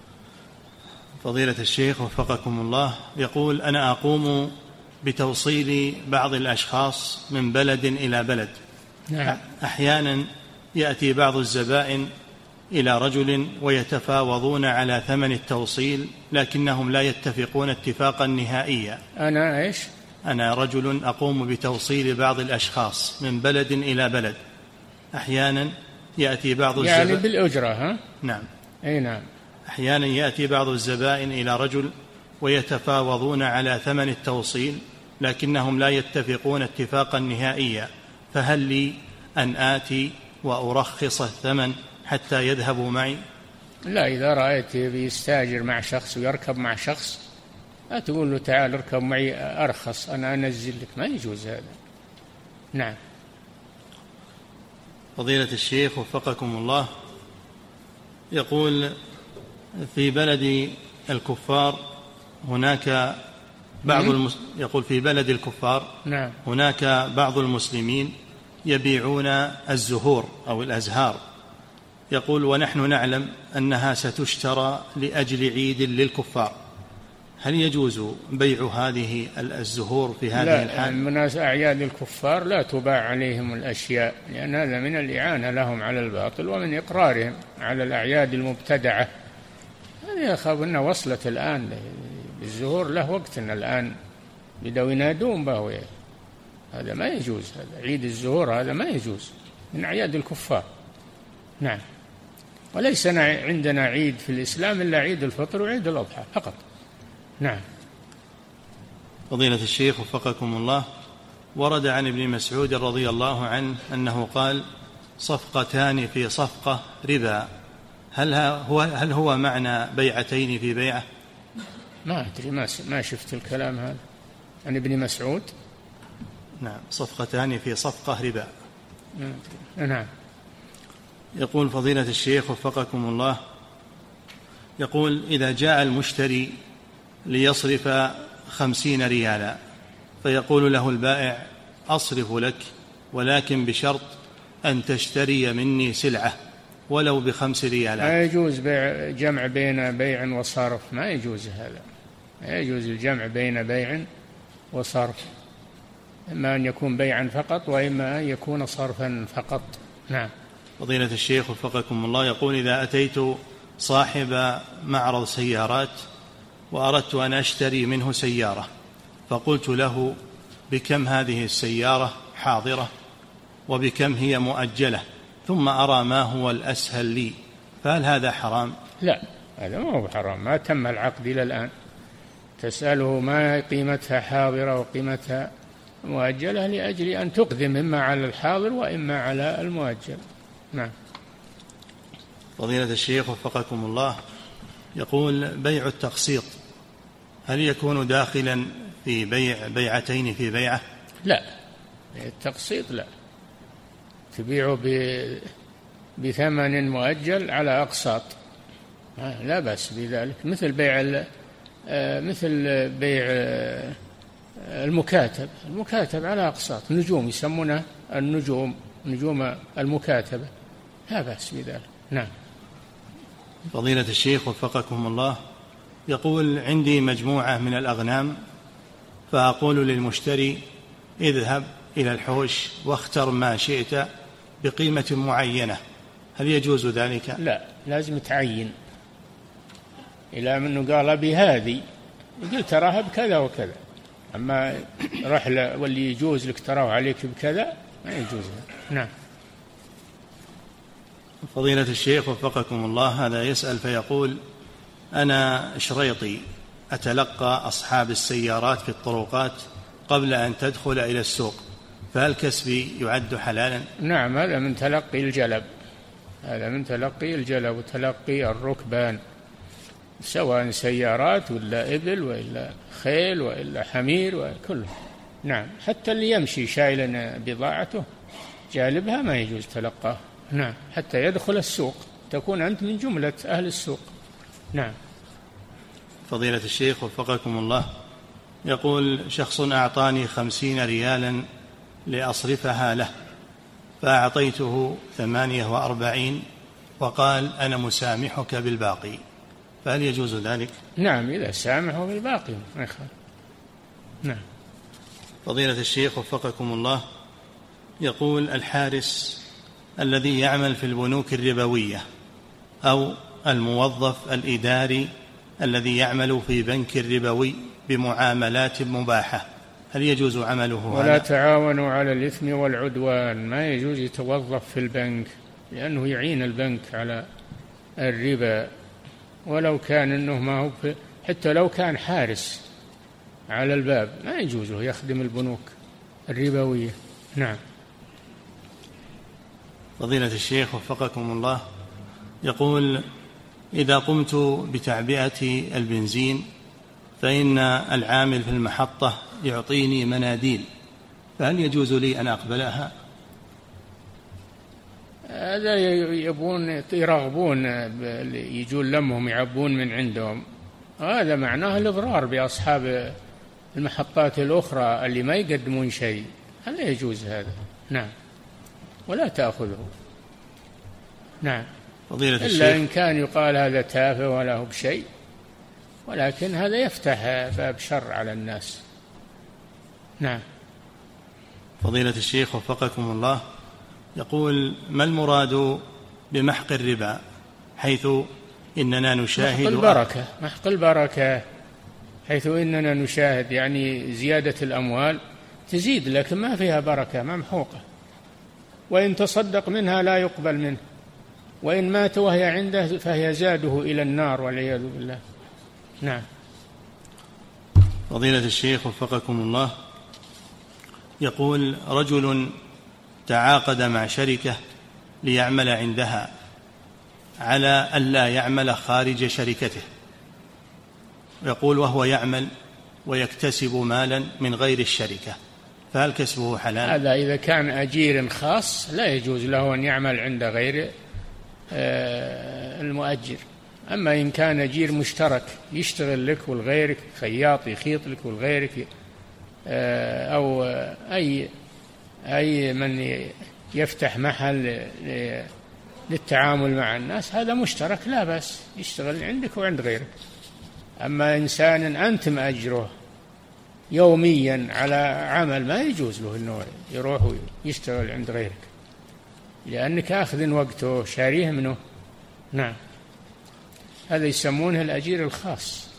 فضيلة الشيخ وفقكم الله، يقول أنا أقوم بتوصيل بعض الأشخاص من بلد إلى بلد نعم. أحيانا يأتي بعض الزبائن إلى رجل ويتفاوضون على ثمن التوصيل لكنهم لا يتفقون اتفاقا نهائيا. أنا إيش؟ أنا رجل أقوم بتوصيل بعض الأشخاص من بلد إلى بلد. أحيانا يأتي بعض الزبائن يعني بالأجرة. ها؟ نعم. أي نعم. أحيانا يأتي بعض الزبائن إلى رجل ويتفاوضون على ثمن التوصيل لكنهم لا يتفقون اتفاقا نهائيا، فهل لي أن آتي وأرخص الثمن حتى يذهبوا معي؟ لا، إذا رأيت بيستاجر مع شخص ويركب مع شخص لا تقول له تعال اركب معي أرخص، أنا أنزل لك، ما يجوز هذا. نعم. فضيلة الشيخ وفقكم الله، يقول في بلد الكفار هناك بعض المس... يقول في بلد الكفار نعم. هناك بعض المسلمين يبيعون الزهور أو الأزهار، يقول ونحن نعلم أنها ستشترى لأجل عيد للكفار، هل يجوز بيع هذه الزهور في هذه لا الحال؟ من أعياد الكفار لا تباع عليهم الأشياء، لأن هذا من الإعانة لهم على الباطل ومن إقرارهم على الأعياد المبتدعة. هذه أخاف أنها وصلت الآن الزهور له وقت إن الآن بدأوا ينادون به، هذا ما يجوز، هذا عيد الزهور هذا ما يجوز، من أعياد الكفار. نعم. وليس عندنا عيد في الإسلام إلا عيد الفطر وعيد الأضحى فقط. نعم. فضيلة الشيخ وفقكم الله، ورد عن ابن مسعود رضي الله عنه أنه قال صفقتان في صفقة ربا، هل هو, هل هو معنى بيعتين في بيعة؟ ما أدري، ما ما شفت الكلام هذا عن ابن مسعود. نعم، صفقتان في صفقة ربا. نعم. يقول فضيلة الشيخ وفقكم الله، يقول إذا جاء المشتري ليصرف خمسين ريالا فيقول له البائع أصرف لك ولكن بشرط أن تشتري مني سلعة ولو بخمس ريالات. ما يجوز بيع جمع بين بيع وصرف، ما يجوز هذا، ما يجوز الجمع بين بيع وصرف، إما أن يكون بيعا فقط وإما أن يكون صرفا فقط. نعم. فضيلة الشيخ وفقكم الله، يقول إذا أتيت صاحب معرض سيارات وأردت أن أشتري منه سيارة فقلت له بكم هذه السيارة حاضرة وبكم هي مؤجلة، ثم أرى ما هو الأسهل لي، فهل هذا حرام؟ لا، هذا ما هو حرام، ما تم العقد إلى الآن، تسأله ما قيمتها حاضرة وقيمتها مؤجلة لأجل أن تقدم إما على الحاضر وإما على المؤجل. نعم. فضيلة الشيخ وفقكم الله، يقول بيع التقسيط هل يكون داخلا في بيع بيعتين في بيعة؟ لا، التقسيط لا، تبيعه بثمن مؤجل على أقساط لا بأس بذلك، مثل بيع مثل بيع المكاتب، المكاتب على أقساط، نجوم يسمونه النجوم، نجوم المكاتبة، لا بأس بذلك. نعم. فضيلة الشيخ وفقكم الله، يقول عندي مجموعة من الأغنام فأقول للمشتري اذهب إلى الحوش واختر ما شئت بقيمة معينة، هل يجوز ذلك؟ لا، لازم تعين، إلى منه قال بهذه يقول تراها بكذا وكذا، أما رحلة واللي يجوز لك تراه عليك بكذا ما يجوز. نعم. فضيلة الشيخ وفقكم الله، هذا يسأل فيقول أنا شريطي أتلقى أصحاب السيارات في الطرقات قبل أن تدخل إلى السوق، فهل كسبي يعد حلالا؟ نعم، هذا من تلقي الجلب، هذا من تلقي الجلب وتلقي الركبان، سواء سيارات ولا إبل ولا خيل ولا حمير وكله. نعم، حتى اللي يمشي شايلا بضاعته جالبها ما يجوز تلقاه. نعم، حتى يدخل السوق تكون أنت من جملة أهل السوق. نعم. فضيلة الشيخ وفقكم الله، يقول شخص أعطاني خمسين ريالا لأصرفها له فأعطيته ثمانية وأربعين وقال أنا مسامحك بالباقي، فهل يجوز ذلك؟ نعم، إذا سامحه بالباقي ما يخالف. نعم. فضيلة الشيخ وفقكم الله، يقول: الحارس الذي يعمل في البنوك الربوية أو الموظف الإداري الذي يعمل في بنك ربوي بمعاملات مباحة، هل يجوز عمله؟ ولا تعاونوا على الإثم والعدوان، ما يجوز يتوظف في البنك لأنه يعين البنك على الربا، ولو كان أنه ما هو حتى لو كان حارس على الباب ما يجوز له يخدم البنوك الربوية. نعم. فضيلة الشيخ وفقكم الله، يقول: إذا قمت بتعبئة البنزين فإن العامل في المحطة يعطيني مناديل، فهل يجوز لي أن أقبلها؟ هذا يبون يرغبون يجون لمهم يعبون من عندهم، هذا معناه الإضرار بأصحاب المحطات الأخرى اللي ما يقدمون شيء، هل يجوز هذا؟ نعم، ولا تأخذه. نعم، فضيلة إلا الشيخ إن كان يقال هذا تافه ولا هو بشيء، ولكن هذا يفتح باب شر على الناس. نعم. فضيلة الشيخ وفقكم الله، يقول: ما المراد بمحق الربا، حيث إننا نشاهد محق البركة محق البركة حيث إننا نشاهد يعني زيادة الأموال تزيد لكن ما فيها بركة، ممحوقة، وإن تصدق منها لا يقبل منه، وإن مات وهي عنده فهي زاده إلى النار والعياذ بالله. نعم. فضيلة الشيخ وفقكم الله، يقول: رجل تعاقد مع شركة ليعمل عندها على ألا يعمل خارج شركته، يقول وهو يعمل ويكتسب مالا من غير الشركة، فهل كسبه حلال؟ هذا إذا كان أجير خاص لا يجوز له أن يعمل عند غير المؤجر، أما إن كان أجير مشترك يشتغل لك والغيرك، خياط يخيط لك والغيرك، أو أي أي من يفتح محل للتعامل مع الناس، هذا مشترك لا بأس يشتغل عندك وعند غيرك. أما إنسان أنت مأجره يوميا على عمل ما يجوز له أنه يروح ويشتغل عند غيرك، لأنك أخذ وقته شاريه منه. نعم، هذا يسمونه الأجير الخاص.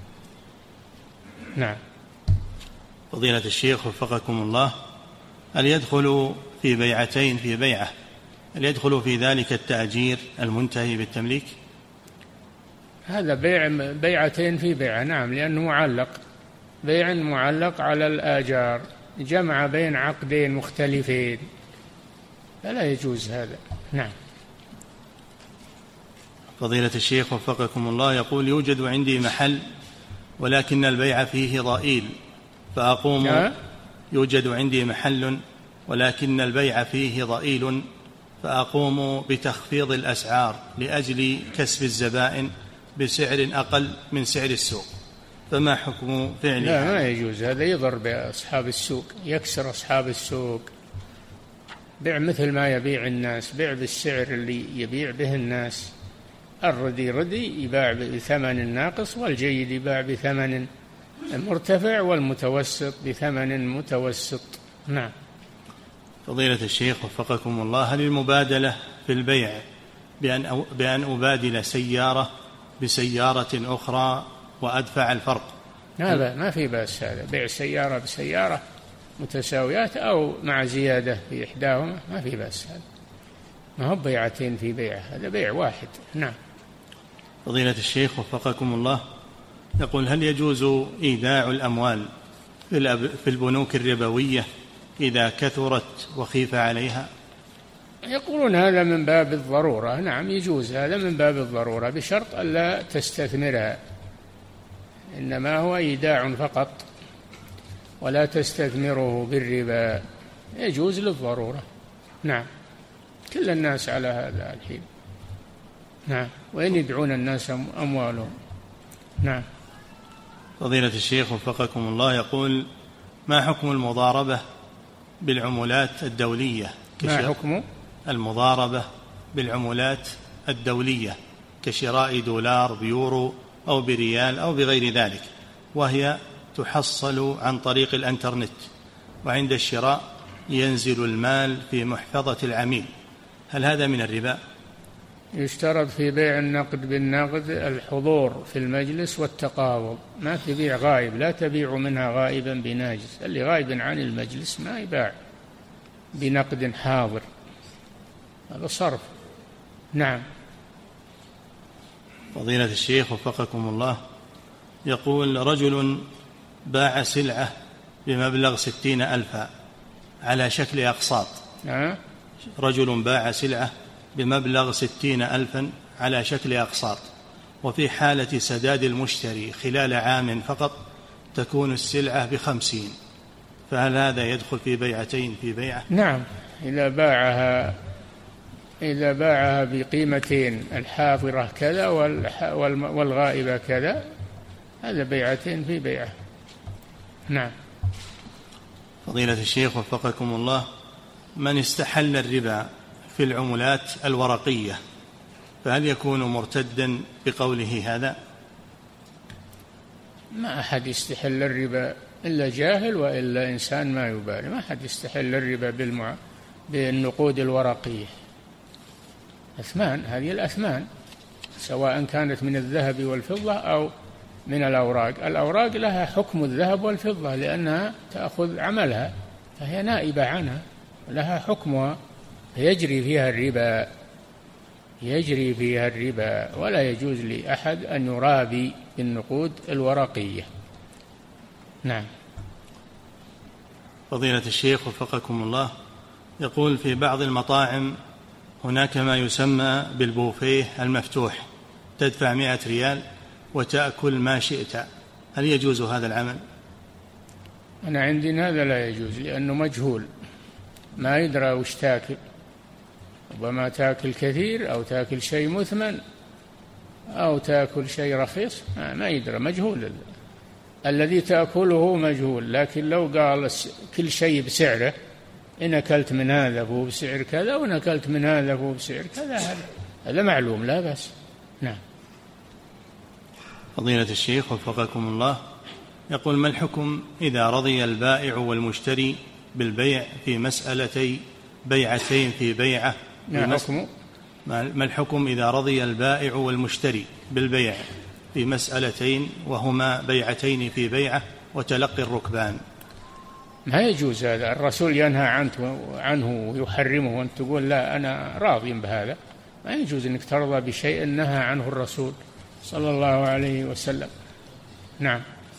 نعم. فضيلة الشيخ وفقكم الله، هل يدخل في بيعتين في بيعة، هل يدخل في ذلك التأجير المنتهي بالتمليك؟ هذا بيع بيعتين في بيعة، نعم، لأنه معلق، بيع معلق على الآجار، جمع بين عقدين مختلفين، فلا يجوز هذا. نعم. فضيلة الشيخ وفقكم الله، يقول: يوجد عندي محل ولكن البيع فيه ضئيل، فأقوم أه؟ يوجد عندي محل ولكن البيع فيه ضئيل، فأقوم بتخفيض الأسعار لأجل كسب الزبائن بسعر أقل من سعر السوق، فما حكم فعلي؟ لا، ما يجوز هذا، يضر بأصحاب السوق، يكسر أصحاب السوق. بيع مثل ما يبيع الناس، بيع بالسعر اللي يبيع به الناس، الردي ردي يباع بثمن ناقص، والجيد يباع بثمن مرتفع، والمتوسط بثمن متوسط. نعم. فضيلة الشيخ وفقكم الله، هل المبادلة في البيع بأن, بأن أبادل سيارة بسيارة أخرى وأدفع الفرق؟ هذا ما في بأس، هذا بيع سيارة بسيارة متساويات أو مع زيادة في إحداهما ما في بأس، هذا ما هو بيعتين في بيع، هذا بيع واحد. نعم. فضيلة الشيخ وفقكم الله، يقول: هل يجوز إيداع الأموال في البنوك الربوية إذا كثرت وخيف عليها؟ يقولون هذا من باب الضرورة. نعم، يجوز هذا من باب الضرورة بشرط ألا تستثمرها، إنما هو إيداع فقط ولا تستثمره بالربا، يجوز للضرورة. نعم، كل الناس على هذا الحين. نعم، وإن يدعون الناس أموالهم. نعم. فضيلة الشيخ وفقكم الله، يقول: ما حكم المضاربة بالعملات الدولية؟ ما حكم المضاربة بالعملات الدولية كشراء دولار بيورو أو بريال أو بغير ذلك، وهي تحصل عن طريق الإنترنت، وعند الشراء ينزل المال في محفظة العميل، هل هذا من الربا؟ يشترط في بيع النقد بالنقد الحضور في المجلس والتقابض، ما تبيع غائب، لا تبيع منها غائبا بناجز، اللي غائب عن المجلس ما يباع بنقد حاضر، هذا صرف. نعم. فضيلة الشيخ وفقكم الله، يقول رجل باع سلعة بمبلغ ستين ألفا على شكل أقساط. أه؟ رجل باع سلعة بمبلغ ستين ألفا على شكل أقساط، وفي حالة سداد المشتري خلال عام فقط تكون السلعة بخمسين، فهل هذا يدخل في بيعتين في بيعة؟ نعم، إذا باعها إذا باعها بقيمتين، الحاضرة كذا والغائبة كذا، هذا بيعتين في بيعة. نعم. فضيلة الشيخ وفقكم الله، من استحل الربا في العملات الورقية فهل يكون مرتدا بقوله هذا؟ ما أحد يستحل الربا إلا جاهل وإلا إنسان ما يبالي، ما أحد يستحل الربا بالمع... بالنقود الورقية، أثمان، هذه الأثمان سواء كانت من الذهب والفضة أو من الأوراق. الأوراق لها حكم الذهب والفضة لأنها تأخذ عملها، فهي نائبة عنها، لها حكمها، فيجري فيها الربا، يجري فيها الربا، ولا يجوز لأحد أن يرابي بالنقود الورقية. نعم. فضيلة الشيخ وفقكم الله، يقول في بعض المطاعم هناك ما يسمى بالبوفيه المفتوح، تدفع مئة ريال وتأكل ما شئت، هل يجوز هذا العمل؟ أنا عندي هذا لا يجوز، لأنه مجهول، ما يدرى وش تاكل، ربما تاكل كثير أو تاكل شيء مثمن أو تاكل شيء رخيص، ما يدرى، مجهول، الذي تأكله مجهول. لكن لو قال كل شيء بسعره، إن أكلت من هذا فهو بسعر كذا وإن أكلت من هذا فهو بسعر كذا، هذا هذا معلوم، لا بأس. نعم. فضيلة الشيخ وفقكم الله، يقول ما الحكم إذا رضي البائع والمشتري بالبيع في مسألتي بيعتين في بيعة؟ ما حكمه؟ ما الحكم إذا رضي البائع والمشتري بالبيع في مسألتين وهما بيعتين في بيعة وتلقي الركبان؟ ما يجوز هذا، الرسول ينهى عنه عنه ويحرمه، وأنت تقول لا أنا راضي بهذا، ما يجوز أنك ترضى بشيء نهى عنه الرسول صلى الله عليه وسلم. نعم.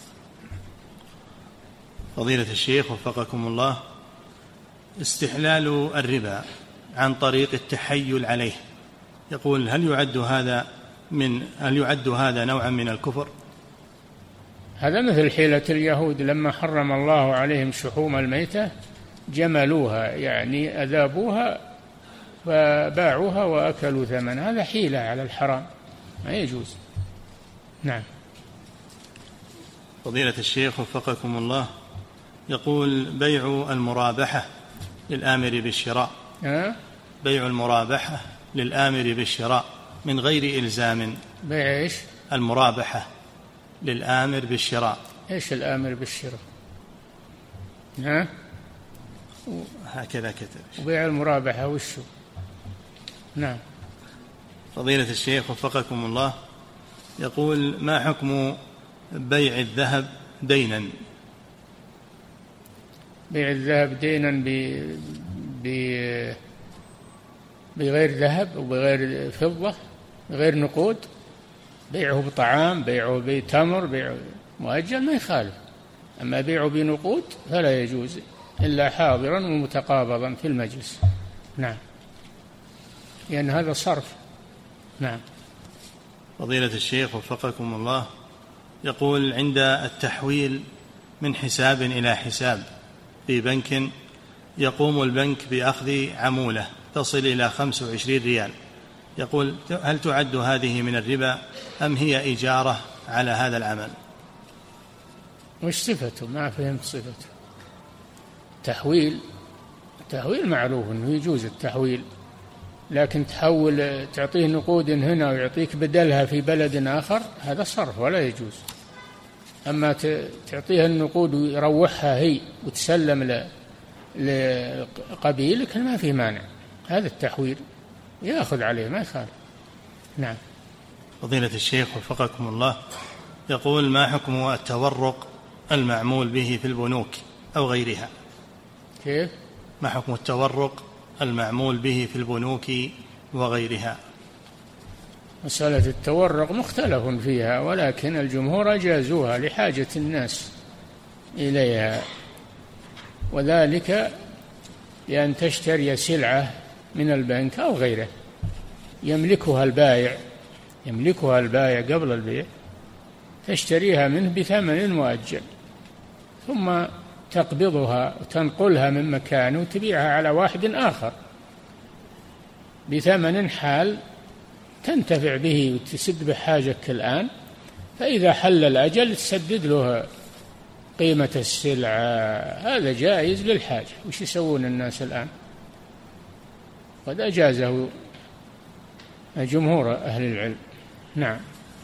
فضيلة الشيخ وفقكم الله، استحلال الربا عن طريق التحيل عليه، يقول هل يعد هذا من هل يعد هذا نوعا من الكفر؟ هذا مثل حيلة اليهود لما حرم الله عليهم شحوم الميتة، جملوها يعني أذابوها فباعوها وأكلوا ثمن، هذا حيلة على الحرام، ما يجوز. نعم. فضيلة الشيخ وفقكم الله، يقول بيع المرابحة للآمر بالشراء، أه؟ بيع المرابحة للآمر بالشراء من غير إلزام. بيع إيش؟ المرابحة للآمر بالشراء. إيش الآمر بالشراء؟ ها؟ هكذا كتب. وبيع المرابحة وشو؟ نعم. فضيلة الشيخ وفقكم الله، يقول ما حكم بيع الذهب دينا؟ بيع الذهب دينا ب... ب... بغير ذهب وبغير فضة، بغير نقود، بيعه بطعام، بيعه بتمر، بيعه مؤجل ما يخالف، أما بيعه بنقود فلا يجوز إلا حاضرا ومتقابضا في المجلس. نعم، لأن هذا صرف. نعم. فضيلة الشيخ وفقكم الله، يقول عند التحويل من حساب إلى حساب في بنك، يقوم البنك بأخذ عمولة تصل إلى خمس وعشرين ريال، يقول هل تعد هذه من الربا أم هي إجارة على هذا العمل؟ وش صفته؟ ما فهمت صفته. تحويل، تحويل معروف أنه يجوز التحويل، لكن تحول تعطيه نقود هنا ويعطيك بدلها في بلد آخر، هذا صرف ولا يجوز. أما تعطيها النقود ويروحها هي وتسلم لقبيلك ما في مانع، هذا التحويل يأخذ عليه ما يخالف. نعم. فضيلة الشيخ وفقكم الله، يقول: ما حكم التورق المعمول به في البنوك أو غيرها؟ كيف؟ ما حكم التورق المعمول به في البنوك وغيرها؟ مسألة التورق مختلف فيها، ولكن الجمهور أجازوها لحاجة الناس إليها، وذلك لأن تشتري سلعة من البنك أو غيره يملكها البائع يملكها البائع قبل البيع، تشتريها منه بثمن مؤجل، ثم تقبضها وتنقلها من مكان وتبيعها على واحد آخر بثمن حال تنتفع به وتسد بحاجتك الآن، فإذا حل الأجل تسدد له قيمة السلعة. هذا جائز للحاجة. وش يسوون الناس الآن؟ قد أجازه جمهور أهل العلم. نعم.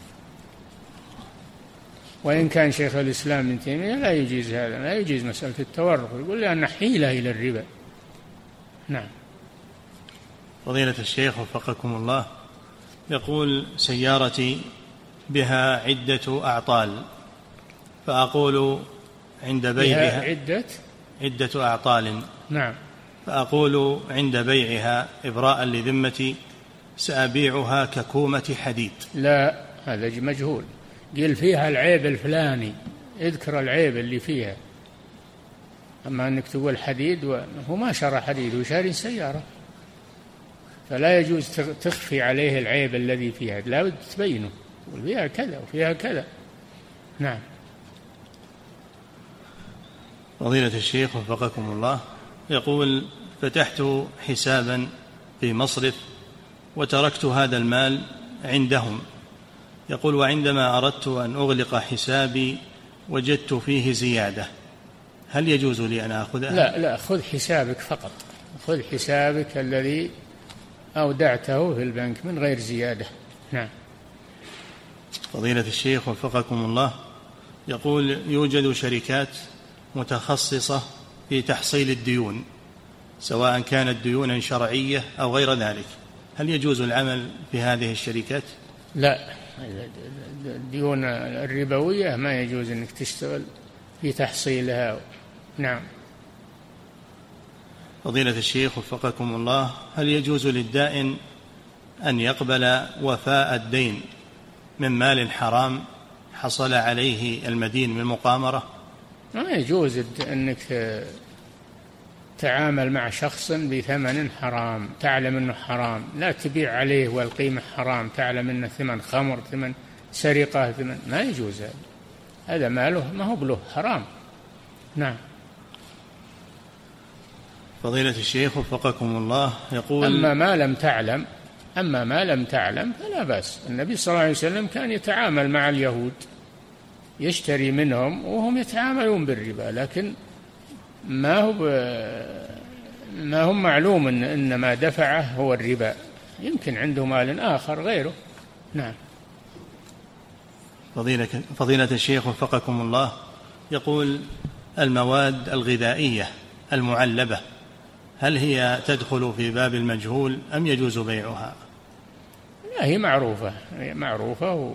وإن كان شيخ الإسلام ابن تيمية لا يجيز هذا، لا يجيز مسألة التورق، يقول لأن حيلة إلى الربا. نعم. فضيلة الشيخ وفقكم الله، يقول: سيارتي بها عدة أعطال، فأقول عند بيعها عدة عدة أعطال. نعم. فأقول عند بيعها إبراء لذمتي سأبيعها ككومة حديد. لا، هذا مجهول. قل فيها العيب الفلاني، اذكر العيب اللي فيها. أما أنك تقول حديد، وهو ما شرى حديد وشاري سيارة، فلا يجوز تخفي عليه العيب الذي فيها، لا بد تبينه، تقول فيها كذا وفيها كذا. نعم. فضيلة الشيخ وفقكم الله، يقول: فتحت حسابا في مصرف وتركت هذا المال عندهم. يقول: وعندما أردت أن أغلق حسابي وجدت فيه زيادة، هل يجوز لي أن أخذها؟ لا لا، خذ حسابك فقط، خذ حسابك الذي أودعته في البنك من غير زيادة. نعم. فضيلة الشيخ وفقكم الله، يقول: يوجد شركات متخصصة في تحصيل الديون، سواء كانت ديونا شرعية أو غير ذلك، هل يجوز العمل في هذه الشركات؟ لا، الديون الربوية ما يجوز أنك تشتغل في تحصيلها. نعم. فضيلة الشيخ وفقكم الله، هل يجوز للدائن أن يقبل وفاء الدين من مال حرام حصل عليه المدين من مقامرة؟ ما يجوز أنك تعامل مع شخص بثمن حرام، تعلم أنه حرام، لا تبيع عليه والقيمة حرام، تعلم أنه ثمن خمر، ثمن سرقة، ثمن، ما يجوز هذا. هذا ماله ما هو بله، حرام. نعم. فضيلة الشيخ وفقكم الله، يقول: أما ما لم تعلم أما ما لم تعلم فلا بأس. النبي صلى الله عليه وسلم كان يتعامل مع اليهود، يشتري منهم وهم يتعاملون بالربا، لكن ما هو ما هم معلوم إن, إن ما دفعه هو الربا، يمكن عنده مال آخر غيره. نعم. فضيلة, فضيلة الشيخ وفقكم الله، يقول: المواد الغذائية المعلبة هل هي تدخل في باب المجهول أم يجوز بيعها؟ لا، هي معروفة، هي معروفة و...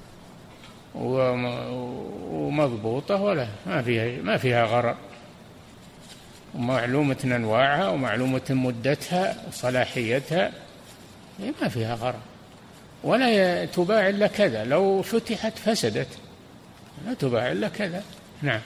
ومضبوطة، ولا ما فيها ما فيها غرر، ومعلومة أنواعها ومعلومة مدتها وصلاحيتها، ما فيها غرر، ولا تباع إلا كذا، لو فتحت فسدت، لا تباع إلا كذا. نعم.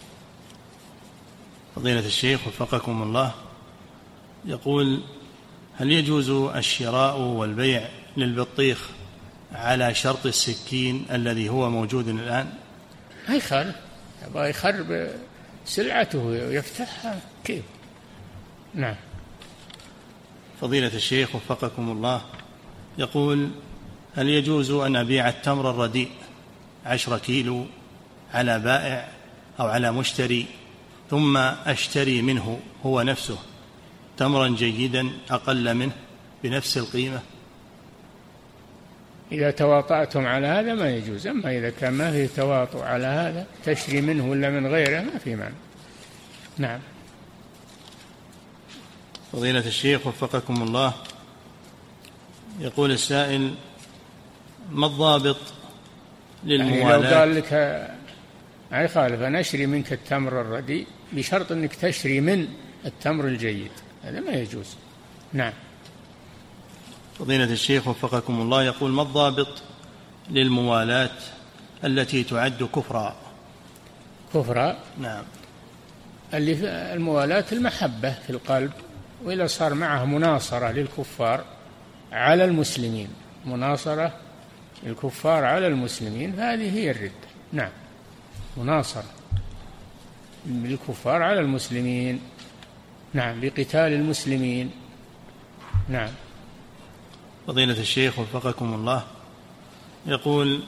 فضيلة الشيخ وفقكم الله، يقول: هل يجوز الشراء والبيع للبطيخ على شرط السكين الذي هو موجود الآن؟ ما يخالف، يبغى يخرب سلعته ويفتحها كيف. نعم. فضيلة الشيخ وفقكم الله، يقول: هل يجوز أن أبيع التمر الرديء عشرة كيلو على بائع أو على مشتري، ثم أشتري منه هو نفسه تمرا جيدا أقل منه بنفس القيمة؟ إذا تواطأتم على هذا ما يجوز، أما إذا كان ما فيه تواطؤ على هذا، تشتري منه ولا من غيره، ما في معنى. نعم. فضيلة الشيخ وفقكم الله، يقول السائل: ما الضابط للموالاة؟ يعني لو قال لك ما يخالف أنا أشتري منك التمر الرديء بشرط أنك تشتري من التمر الجيد، هذا ما يجوز. نعم. فضيلة الشيخ وفقكم الله، يقول: ما الضابط للموالاة التي تعد كفرا؟ كفرا؟ نعم. اللي في الموالاة المحبة في القلب، وإذا صار معه مناصرة للكفار على المسلمين، مناصرة للكفار على المسلمين، فهذه هي الردة. نعم، مناصرة للكفار على المسلمين، نعم، بقتال المسلمين. نعم. فضيلة الشيخ وفقكم الله، يقول: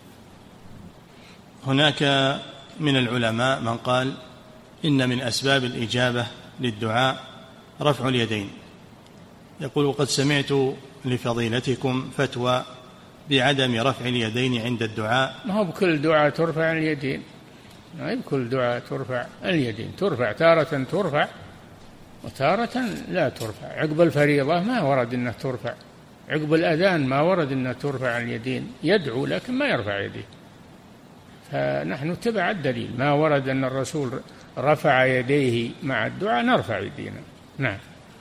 هناك من العلماء من قال إن من أسباب الإجابة للدعاء رفع اليدين. يقول: وقد سمعت لفضيلتكم فتوى بعدم رفع اليدين عند الدعاء. ما هو بكل دعاء ترفع اليدين، ما هي بكل دعاء ترفع اليدين، ترفع تارة ترفع وتارة لا ترفع. عقب الفريضة ما ورد أنها ترفع، عقب الأذان ما ورد أنها ترفع اليدين، يدعو لكن ما يرفع يديه. فنحن نتبع الدليل، ما ورد أن الرسول رفع يديه مع الدعاء نرفع يدينا. نعم.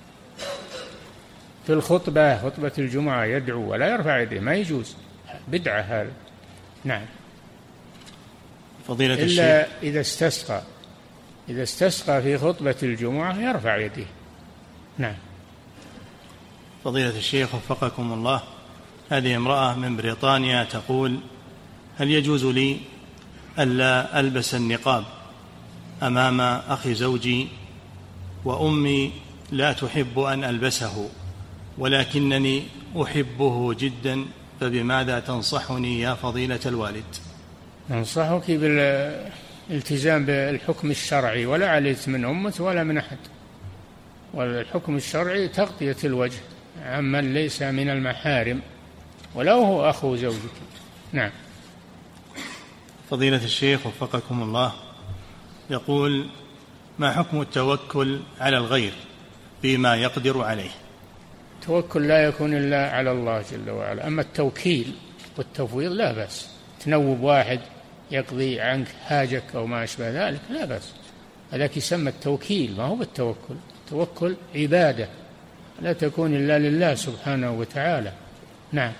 في الخطبة، خطبة الجمعة، يدعو ولا يرفع يديه، ما يجوز، بدعة هذا. نعم. فضيلة إلا الشيخ إذا استسقى، إذا استسقى في خطبة الجمعة يرفع يديه. نعم. فضيلة الشيخ وفقكم الله، هذه امرأة من بريطانيا تقول: هل يجوز لي ألا ألبس النقاب أمام أخي زوجي، وأمي لا تحب أن ألبسه ولكنني أحبه جدا، فبماذا تنصحني يا فضيلة الوالد؟ ننصحك بالالتزام بالحكم الشرعي، ولا عليك من أمة ولا من أحد، والحكم الشرعي تغطية الوجه عمن ليس من المحارم ولو هو أخو زوجك. نعم. فضيلة الشيخ وفقكم الله، يقول: ما حكم التوكل على الغير فيما يقدر عليه؟ التوكل لا يكون إلا على الله جل وعلا، أما التوكيل والتفويض لا بأس، تنوب واحد يقضي عنك حاجك أو ما أشبه ذلك لا بأس، هذاك يسمى التوكيل، ما هو بالتوكل. التوكل عبادة لا تكون إلا لله سبحانه وتعالى. نعم.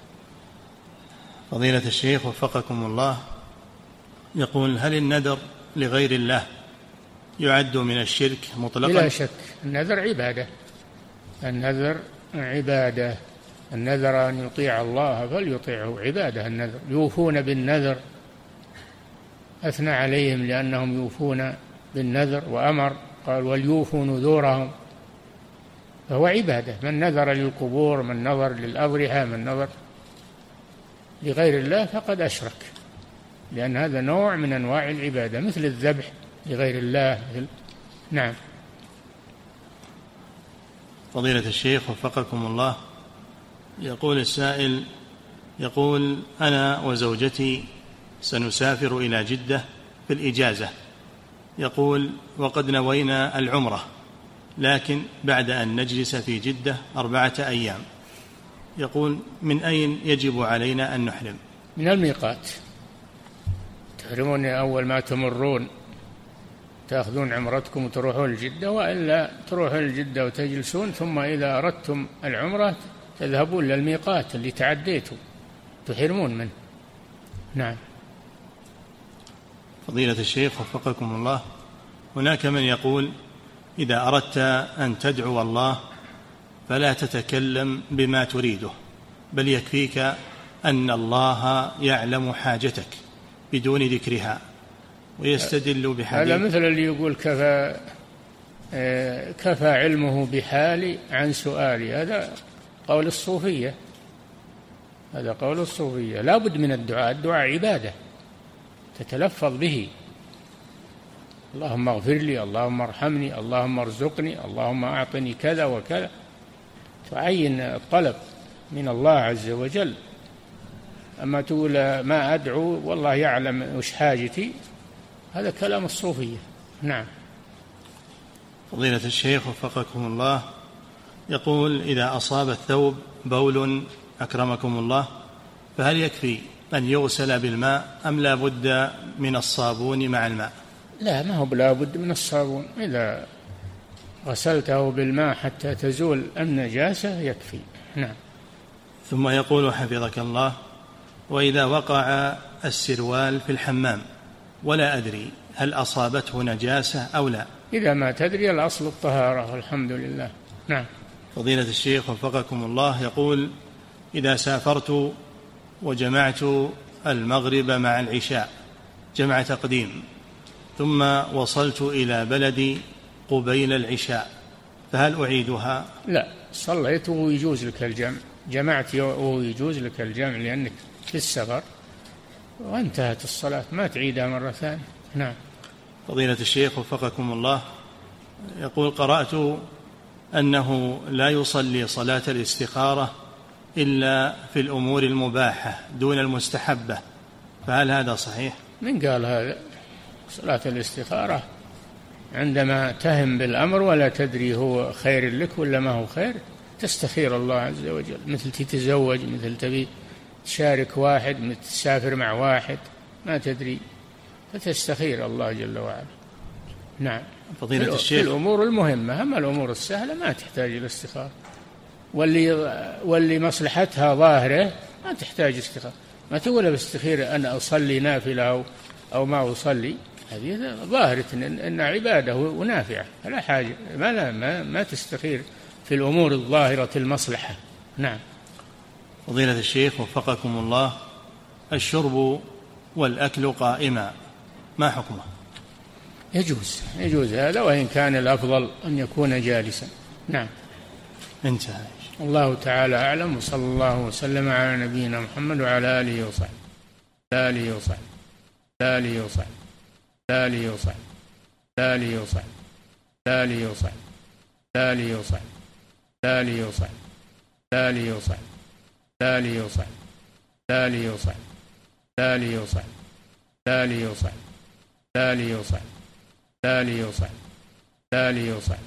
فضيلة الشيخ وفقكم الله، يقول: هل النذر لغير الله يعد من الشرك مطلقا؟ بلا شك النذر عبادة، النذر عبادة، النذر أن يطيع الله فليطيعه، عبادة النذر. يوفون بالنذر، أثنى عليهم لأنهم يوفون بالنذر، وأمر قال: وليوفوا نذورهم، فهو عبادة. من نذر للقبور، من نذر للأضرحة، من نذر لغير الله فقد أشرك، لأن هذا نوع من أنواع العبادة مثل الذبح لغير الله. نعم. فضيلة الشيخ وفقكم الله، يقول السائل: يقول: أنا وزوجتي سنسافر إلى جدة في الإجازة، يقول: وقد نوينا العمرة، لكن بعد أن نجلس في جدة أربعة أيام، يقول: من أين يجب علينا أن نحرم؟ من الميقات، تحرمون أول ما تمرون، تأخذون عمرتكم وتروحون الجدة، وإلا تروحون الجدة وتجلسون، ثم إذا أردتم العمرة تذهبون للميقات اللي تعديتوا تحرمون منه. نعم. فضيلة الشيخ وفقكم الله، هناك من يقول: إذا أردت أن تدعو الله فلا تتكلم بما تريده، بل يكفيك أن الله يعلم حاجتك بدون ذكرها، ويستدل بحديث. هذا مثل اللي يقول: كفى كفى علمه بحالي عن سؤالي، هذا قول الصوفية، هذا قول الصوفية. لا بد من الدعاء، الدعاء عبادة تتلفظ به: اللهم اغفر لي، اللهم ارحمني، اللهم ارزقني، اللهم أعطني كذا وكذا، تعين الطلب من الله عز وجل. أما تقول ما أدعو والله يعلم وش حاجتي، هذا كلام الصوفية. نعم. فضيلة الشيخ وفقكم الله، يقول: إذا أصاب الثوب بول أكرمكم الله، فهل يكفي أن يغسل بالماء أم لا بد من الصابون مع الماء؟ لا، ما هو بلا بد من الصابون. إذا غسلته بالماء حتى تزول النجاسة يكفي. نعم. ثم يقول حفظك الله: وإذا وقع السروال في الحمام ولا أدري هل أصابته نجاسة أو لا؟ إذا ما تدري الأصل الطهارة والحمد لله. نعم. فضيلة الشيخ وفقكم الله، يقول: إذا سافرت وجمعت المغرب مع العشاء جمع تقديم، ثم وصلت إلى بلدي قبيل العشاء، فهل أعيدها؟ لا، صليت ويجوز لك الجمع، جمعت ويجوز لك الجمع لأنك في السفر، وانتهت الصلاة، ما تعيدها مرة ثانية. نعم. فضيلة الشيخ وفقكم الله، يقول: قرأت أنه لا يصلي صلاة الاستخارة إلا في الأمور المباحة دون المستحبة، فهل هذا صحيح؟ من قال هذا؟ صلاة الاستخارة عندما تهم بالأمر ولا تدري هو خير لك ولا ما هو خير، تستخير الله عز وجل، مثل تتزوج، مثل تبي تشارك واحد، مثل تسافر مع واحد ما تدري، فتستخير الله جل وعلا. نعم. فضيلة الشيخ، في الأمور المهمة، أما الأمور السهلة ما تحتاج إلى استخارة، واللي واللي مصلحتها ظاهرة ما تحتاج استخارة. ما تقول بستخير أن أصلي نافلة أو أو ما أصلي، هذه ظاهرة إن عبادة ونافعة، فلا حاجة، ما لا ما, ما تستخير في الأمور الظاهرة المصلحة. نعم. فضيلة الشيخ وفقكم الله، الشرب والأكل قائما ما حكمه؟ يجوز يجوز هذا، وإن كان الأفضل أن يكون جالسا. نعم. انتهى. الله تعالى أعلم، وصلى الله وسلم على نبينا محمد وعلى آله وصحبه آله وصحبه آله وصحبه آله وصحبه آله وصحبه آله وصحبه آله وصحبه آله وصحبه آله وصحبه آله وصحبه آله وصحبه آله وصحبه آله وصحبه آله وصحبه آله وصحبه آله وصحبه